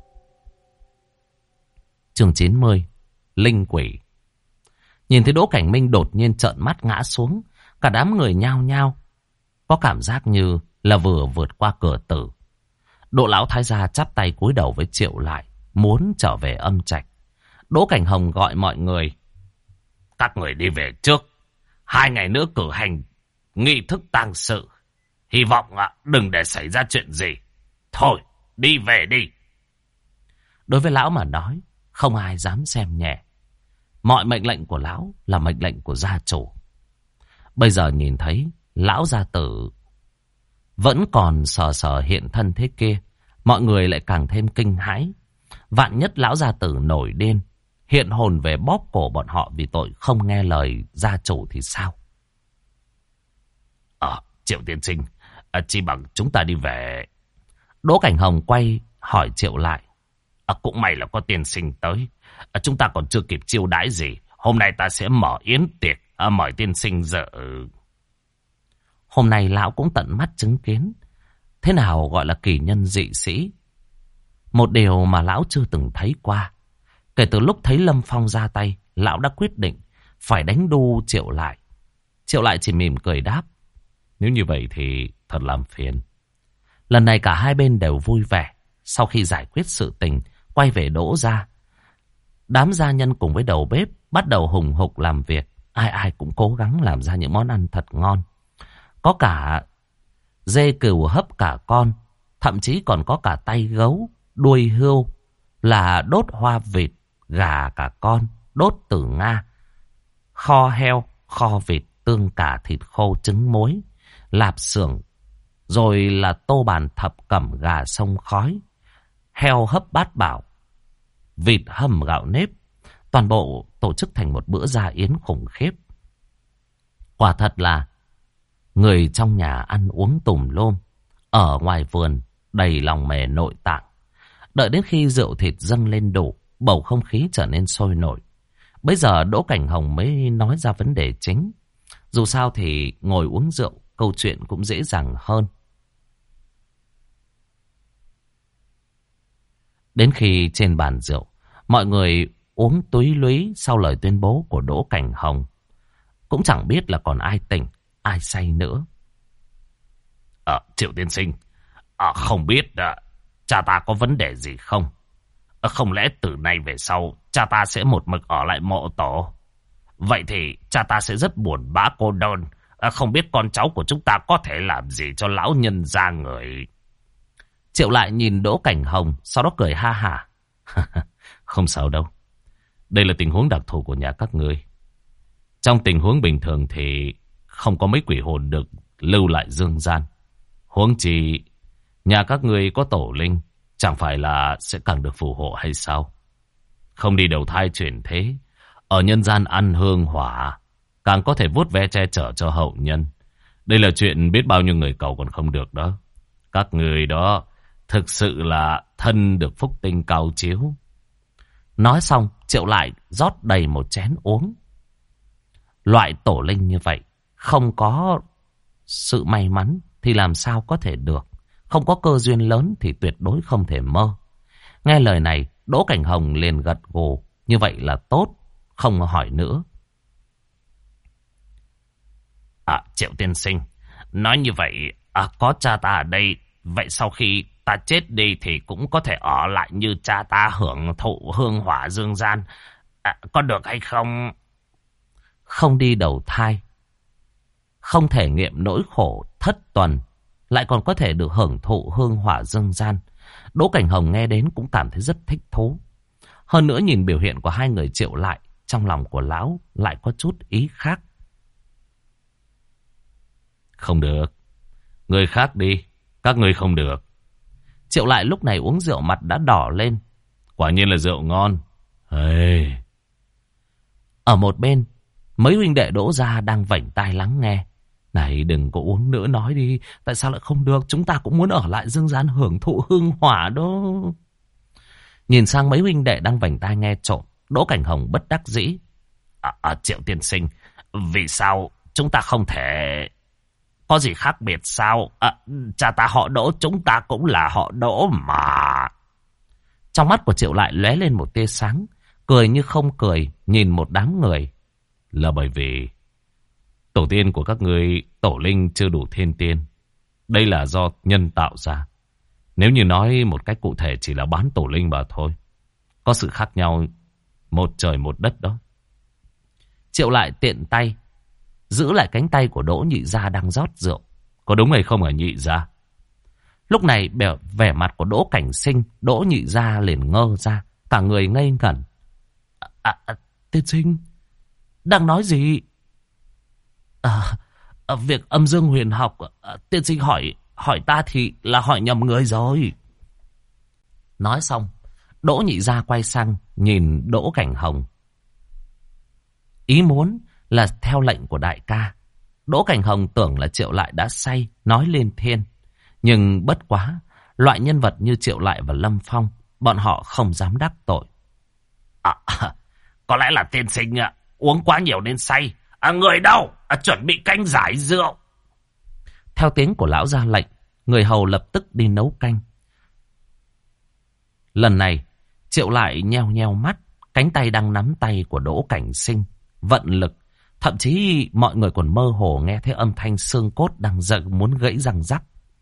Chương 90, Linh Quỷ. Nhìn thấy Đỗ Cảnh Minh đột nhiên trợn mắt ngã xuống, cả đám người nhao nhao, có cảm giác như là vừa vượt qua cửa tử. Đỗ lão thái gia chắp tay cúi đầu với Triệu lại, muốn trở về âm trạch. Đỗ Cảnh Hồng gọi mọi người. Các người đi về trước. 2 ngày nữa cử hành nghi thức tang sự. Hy vọng đừng để xảy ra chuyện gì. Thôi, đi về đi. Đối với lão mà nói, không ai dám xem nhẹ. Mọi mệnh lệnh của lão là mệnh lệnh của gia chủ. Bây giờ nhìn thấy lão gia tử vẫn còn sờ sờ hiện thân thế kia, mọi người lại càng thêm kinh hãi. Vạn nhất lão gia tử nổi điên, hiện hồn về bóp cổ bọn họ vì tội không nghe lời gia chủ thì sao? Triệu tiên sinh, chỉ bằng chúng ta đi về. Đỗ Cảnh Hồng quay hỏi Triệu lại. Cũng may là có tiên sinh tới. Chúng ta còn chưa kịp chiêu đãi gì. Hôm nay ta sẽ mở yến tiệc, mời tiên sinh dự. Hôm nay lão cũng tận mắt chứng kiến thế nào gọi là kỳ nhân dị sĩ. Một điều mà lão chưa từng thấy qua. Kể từ lúc thấy Lâm Phong ra tay, lão đã quyết định phải đánh đu Triệu Lại. Triệu Lại chỉ mỉm cười đáp: nếu như vậy thì thật làm phiền. Lần này cả hai bên đều vui vẻ. Sau khi giải quyết sự tình, quay về Đỗ gia. Đám gia nhân cùng với đầu bếp bắt đầu hùng hục làm việc. Ai ai cũng cố gắng làm ra những món ăn thật ngon. Có cả dê cừu hấp cả con, thậm chí còn có cả tay gấu, đuôi hươu, là đốt hoa vịt, gà cả con, đốt tử Nga, kho heo, kho vịt, tương cả thịt khô, trứng muối, lạp xưởng, rồi là tô bàn thập cẩm gà sông khói, heo hấp bát bảo, vịt hầm gạo nếp. Toàn bộ tổ chức thành một bữa gia yến khủng khiếp. Quả thật là người trong nhà ăn uống tùm lum, ở ngoài vườn đầy lòng mề nội tạng. Đợi đến khi rượu thịt dâng lên đủ, bầu không khí trở nên sôi nổi. Bây giờ Đỗ Cảnh Hồng mới nói ra vấn đề chính. Dù sao thì ngồi uống rượu, câu chuyện cũng dễ dàng hơn. Đến khi trên bàn rượu, mọi người uống túy lúy sau lời tuyên bố của Đỗ Cảnh Hồng. Cũng chẳng biết là còn ai tỉnh, ai say nữa. Triệu tiên sinh, không biết cha ta có vấn đề gì không? Không lẽ từ nay về sau cha ta sẽ một mực ở lại mộ tổ? Vậy thì cha ta sẽ rất buồn bã cô đơn. Không biết con cháu của chúng ta có thể làm gì cho lão nhân ra người. Triệu Lại nhìn Đỗ Cảnh Hồng, sau đó cười ha hả. Không sao đâu. Đây là tình huống đặc thù của nhà các ngươi. Trong tình huống bình thường thì không có mấy quỷ hồn được lưu lại dương gian. Huống chi nhà các ngươi có tổ linh, chẳng phải là sẽ càng được phù hộ hay sao? Không đi đầu thai chuyển thế, ở nhân gian ăn hương hỏa, càng có thể vuốt ve che chở cho hậu nhân. Đây là chuyện biết bao nhiêu người cầu còn không được đó. Các người đó thực sự là thân được phúc tinh cao chiếu. Nói xong, Triệu Lại rót đầy một chén uống. Loại tổ linh như vậy, không có sự may mắn thì làm sao có thể được. Không có cơ duyên lớn thì tuyệt đối không thể mơ. Nghe lời này, Đỗ Cảnh Hồng liền gật gù. Như vậy là tốt, không hỏi nữa. Triệu tiên sinh, nói như vậy, có cha ta ở đây, vậy sau khi ta chết đi thì cũng có thể ở lại như cha ta hưởng thụ hương hỏa dương gian. Có được hay không? Không đi đầu thai, không thể nghiệm nỗi khổ thất tuần, lại còn có thể được hưởng thụ hương hỏa dương gian. Đỗ Cảnh Hồng nghe đến cũng cảm thấy rất thích thú. Hơn nữa nhìn biểu hiện của hai người Triệu Lại, trong lòng của lão lại có chút ý khác. Không được. Người khác đi, các người không được. Triệu Lại lúc này uống rượu mặt đã đỏ lên. Quả nhiên là rượu ngon. Hey. Ở một bên, mấy huynh đệ Đỗ gia đang vảnh tai lắng nghe. Này đừng có uống nữa, nói đi. Tại sao lại không được? Chúng ta cũng muốn ở lại dương gian hưởng thụ hương hỏa đó. Nhìn sang mấy huynh đệ đang vảnh tai nghe trộm, Đỗ Cảnh Hồng bất đắc dĩ. Triệu tiên sinh, vì sao chúng ta không thể... Có gì khác biệt sao? Cha ta họ Đỗ, chúng ta cũng là họ Đỗ mà. Trong mắt của Triệu Lại lóe lên một tia sáng, cười như không cười, nhìn một đám người. Là bởi vì tổ tiên của các ngươi tổ linh chưa đủ thiên tiên. Đây là do nhân tạo ra. Nếu như nói một cách cụ thể chỉ là bán tổ linh mà thôi. Có sự khác nhau một trời một đất đó. Triệu Lại tiện tay giữ lại cánh tay của Đỗ Nhị Gia đang rót rượu. Có đúng hay không hả Nhị Gia? Lúc này vẻ mặt của Đỗ Cảnh Sinh, Đỗ Nhị Gia liền ngơ ra, cả người ngây ngẩn. Tiên sinh đang nói gì? Việc âm dương huyền học, tiên sinh hỏi ta thì là hỏi nhầm người rồi. Nói xong, Đỗ Nhị Gia quay sang nhìn Đỗ Cảnh Hồng. Ý muốn là theo lệnh của đại ca. Đỗ Cảnh Hồng tưởng là Triệu Lại đã say, nói lên thiên. Nhưng bất quá, loại nhân vật như Triệu Lại và Lâm Phong, bọn họ không dám đắc tội. Có lẽ là tiên sinh uống quá nhiều nên say. Người đâu? Chuẩn bị canh giải rượu. Theo tiếng của lão ra lệnh, người hầu lập tức đi nấu canh. Lần này, Triệu lại nheo nheo mắt, cánh tay đang nắm tay của Đỗ Cảnh Sinh, vận lực. Thậm chí mọi người còn mơ hồ nghe thấy âm thanh xương cốt đang giận muốn gãy răng rắc.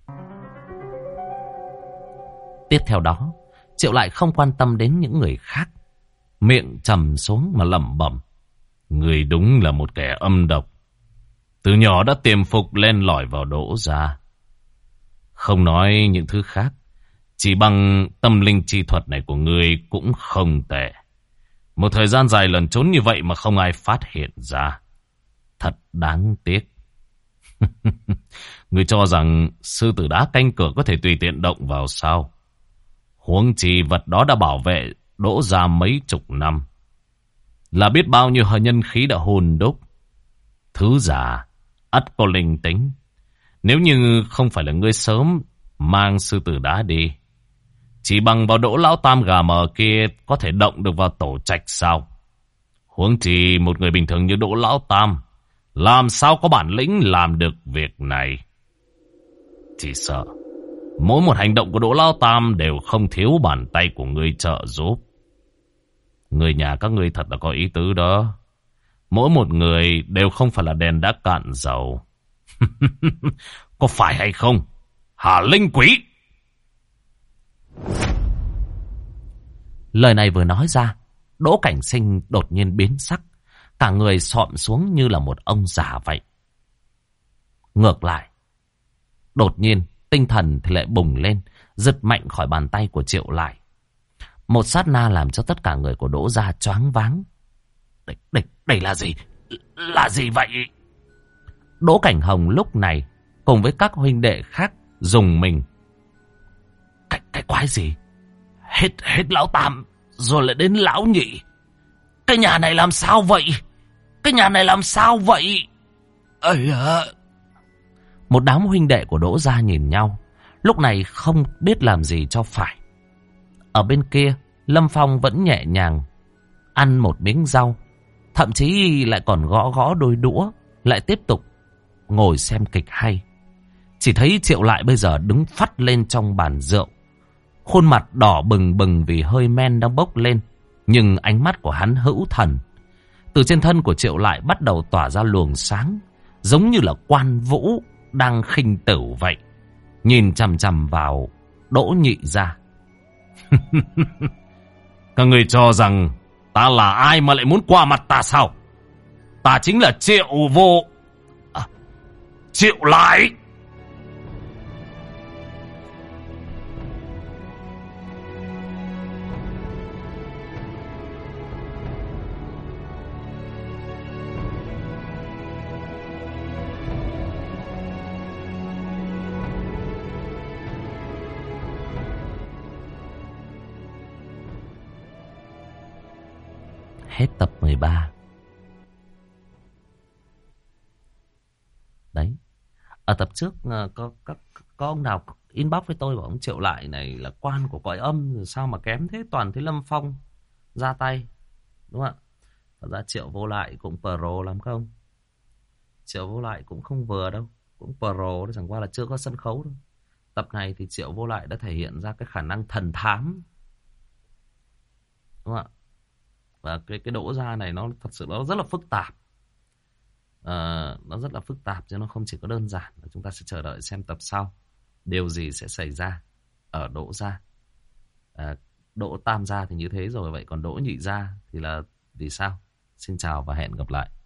Tiếp theo đó, Triệu lại không quan tâm đến những người khác. Miệng trầm xuống mà lẩm bẩm. Người đúng là một kẻ âm độc. Từ nhỏ đã tiềm phục len lỏi vào Đỗ gia. Không nói những thứ khác, chỉ bằng tâm linh chi thuật này của ngươi cũng không tệ. Một thời gian dài lẩn trốn như vậy mà không ai phát hiện ra. Thật đáng tiếc. Ngươi cho rằng sư tử đá canh cửa có thể tùy tiện động vào sao? Huống chi vật đó đã bảo vệ Đỗ gia mấy chục năm. Là biết bao nhiêu nhân khí đã hồn đúc. Thứ giả, ắt có linh tính. Nếu như không phải là ngươi sớm mang sư tử đá đi, chỉ bằng vào Đỗ lão tam gà mờ kia có thể động được vào tổ trạch sao? Huống chi một người bình thường như Đỗ lão tam làm sao có bản lĩnh làm được việc này? Chỉ sợ mỗi một hành động của Đỗ lão tam đều không thiếu bàn tay của ngươi trợ giúp. Người nhà các ngươi thật là có ý tứ đó. Mỗi một người đều không phải là đèn đã cạn dầu. Có phải hay không? Hả linh quỷ? Lời này vừa nói ra, Đỗ Cảnh Sinh đột nhiên biến sắc. Cả người xọm xuống như là một ông già vậy. Ngược lại, đột nhiên tinh thần thì lại bùng lên, giật mạnh khỏi bàn tay của Triệu lại. Một sát na làm cho tất cả người của Đỗ gia choáng váng. Đây là gì? Là gì vậy? Đỗ Cảnh Hồng lúc này cùng với các huynh đệ khác dùng mình. Cái quái gì? Hết lão tam rồi lại đến lão nhị. Cái nhà này làm sao vậy? Cái nhà này làm sao vậy? Ây à. Một đám huynh đệ của Đỗ gia nhìn nhau, lúc này không biết làm gì cho phải. Ở bên kia, Lâm Phong vẫn nhẹ nhàng ăn một miếng rau, thậm chí lại còn gõ gõ đôi đũa, lại tiếp tục ngồi xem kịch hay. Chỉ thấy Triệu lại bây giờ đứng phắt lên trong bàn rượu, khuôn mặt đỏ bừng bừng vì hơi men đang bốc lên, nhưng ánh mắt của hắn hữu thần. Từ trên thân của Triệu lại bắt đầu tỏa ra luồng sáng, giống như là quan vũ đang khinh tử vậy, nhìn chằm chằm vào Đỗ nhị gia. Các người cho rằng ta là ai mà lại muốn qua mặt ta sao? Ta chính là Triệu Vô. Triệu lại. Hết tập 13. Đấy. Ở tập trước có ông nào inbox với tôi bảo ông Triệu lại này là quan của cõi âm, rồi sao mà kém thế, toàn thấy Lâm Phong ra tay. Đúng không ạ? Thật ra Triệu Vô Lại cũng pro lắm không? Triệu Vô Lại cũng không vừa đâu, cũng pro đó, chẳng qua là chưa có sân khấu đâu. Tập này thì Triệu Vô Lại đã thể hiện ra cái khả năng thần thám. Đúng không ạ? Và cái Đỗ gia này nó thật sự nó rất là phức tạp. Nó rất là phức tạp chứ nó không chỉ có đơn giản. Chúng ta sẽ chờ đợi xem tập sau điều gì sẽ xảy ra ở Đỗ gia. Đỗ tam gia thì như thế rồi, vậy còn Đỗ nhị gia thì là vì sao? Xin chào và hẹn gặp lại.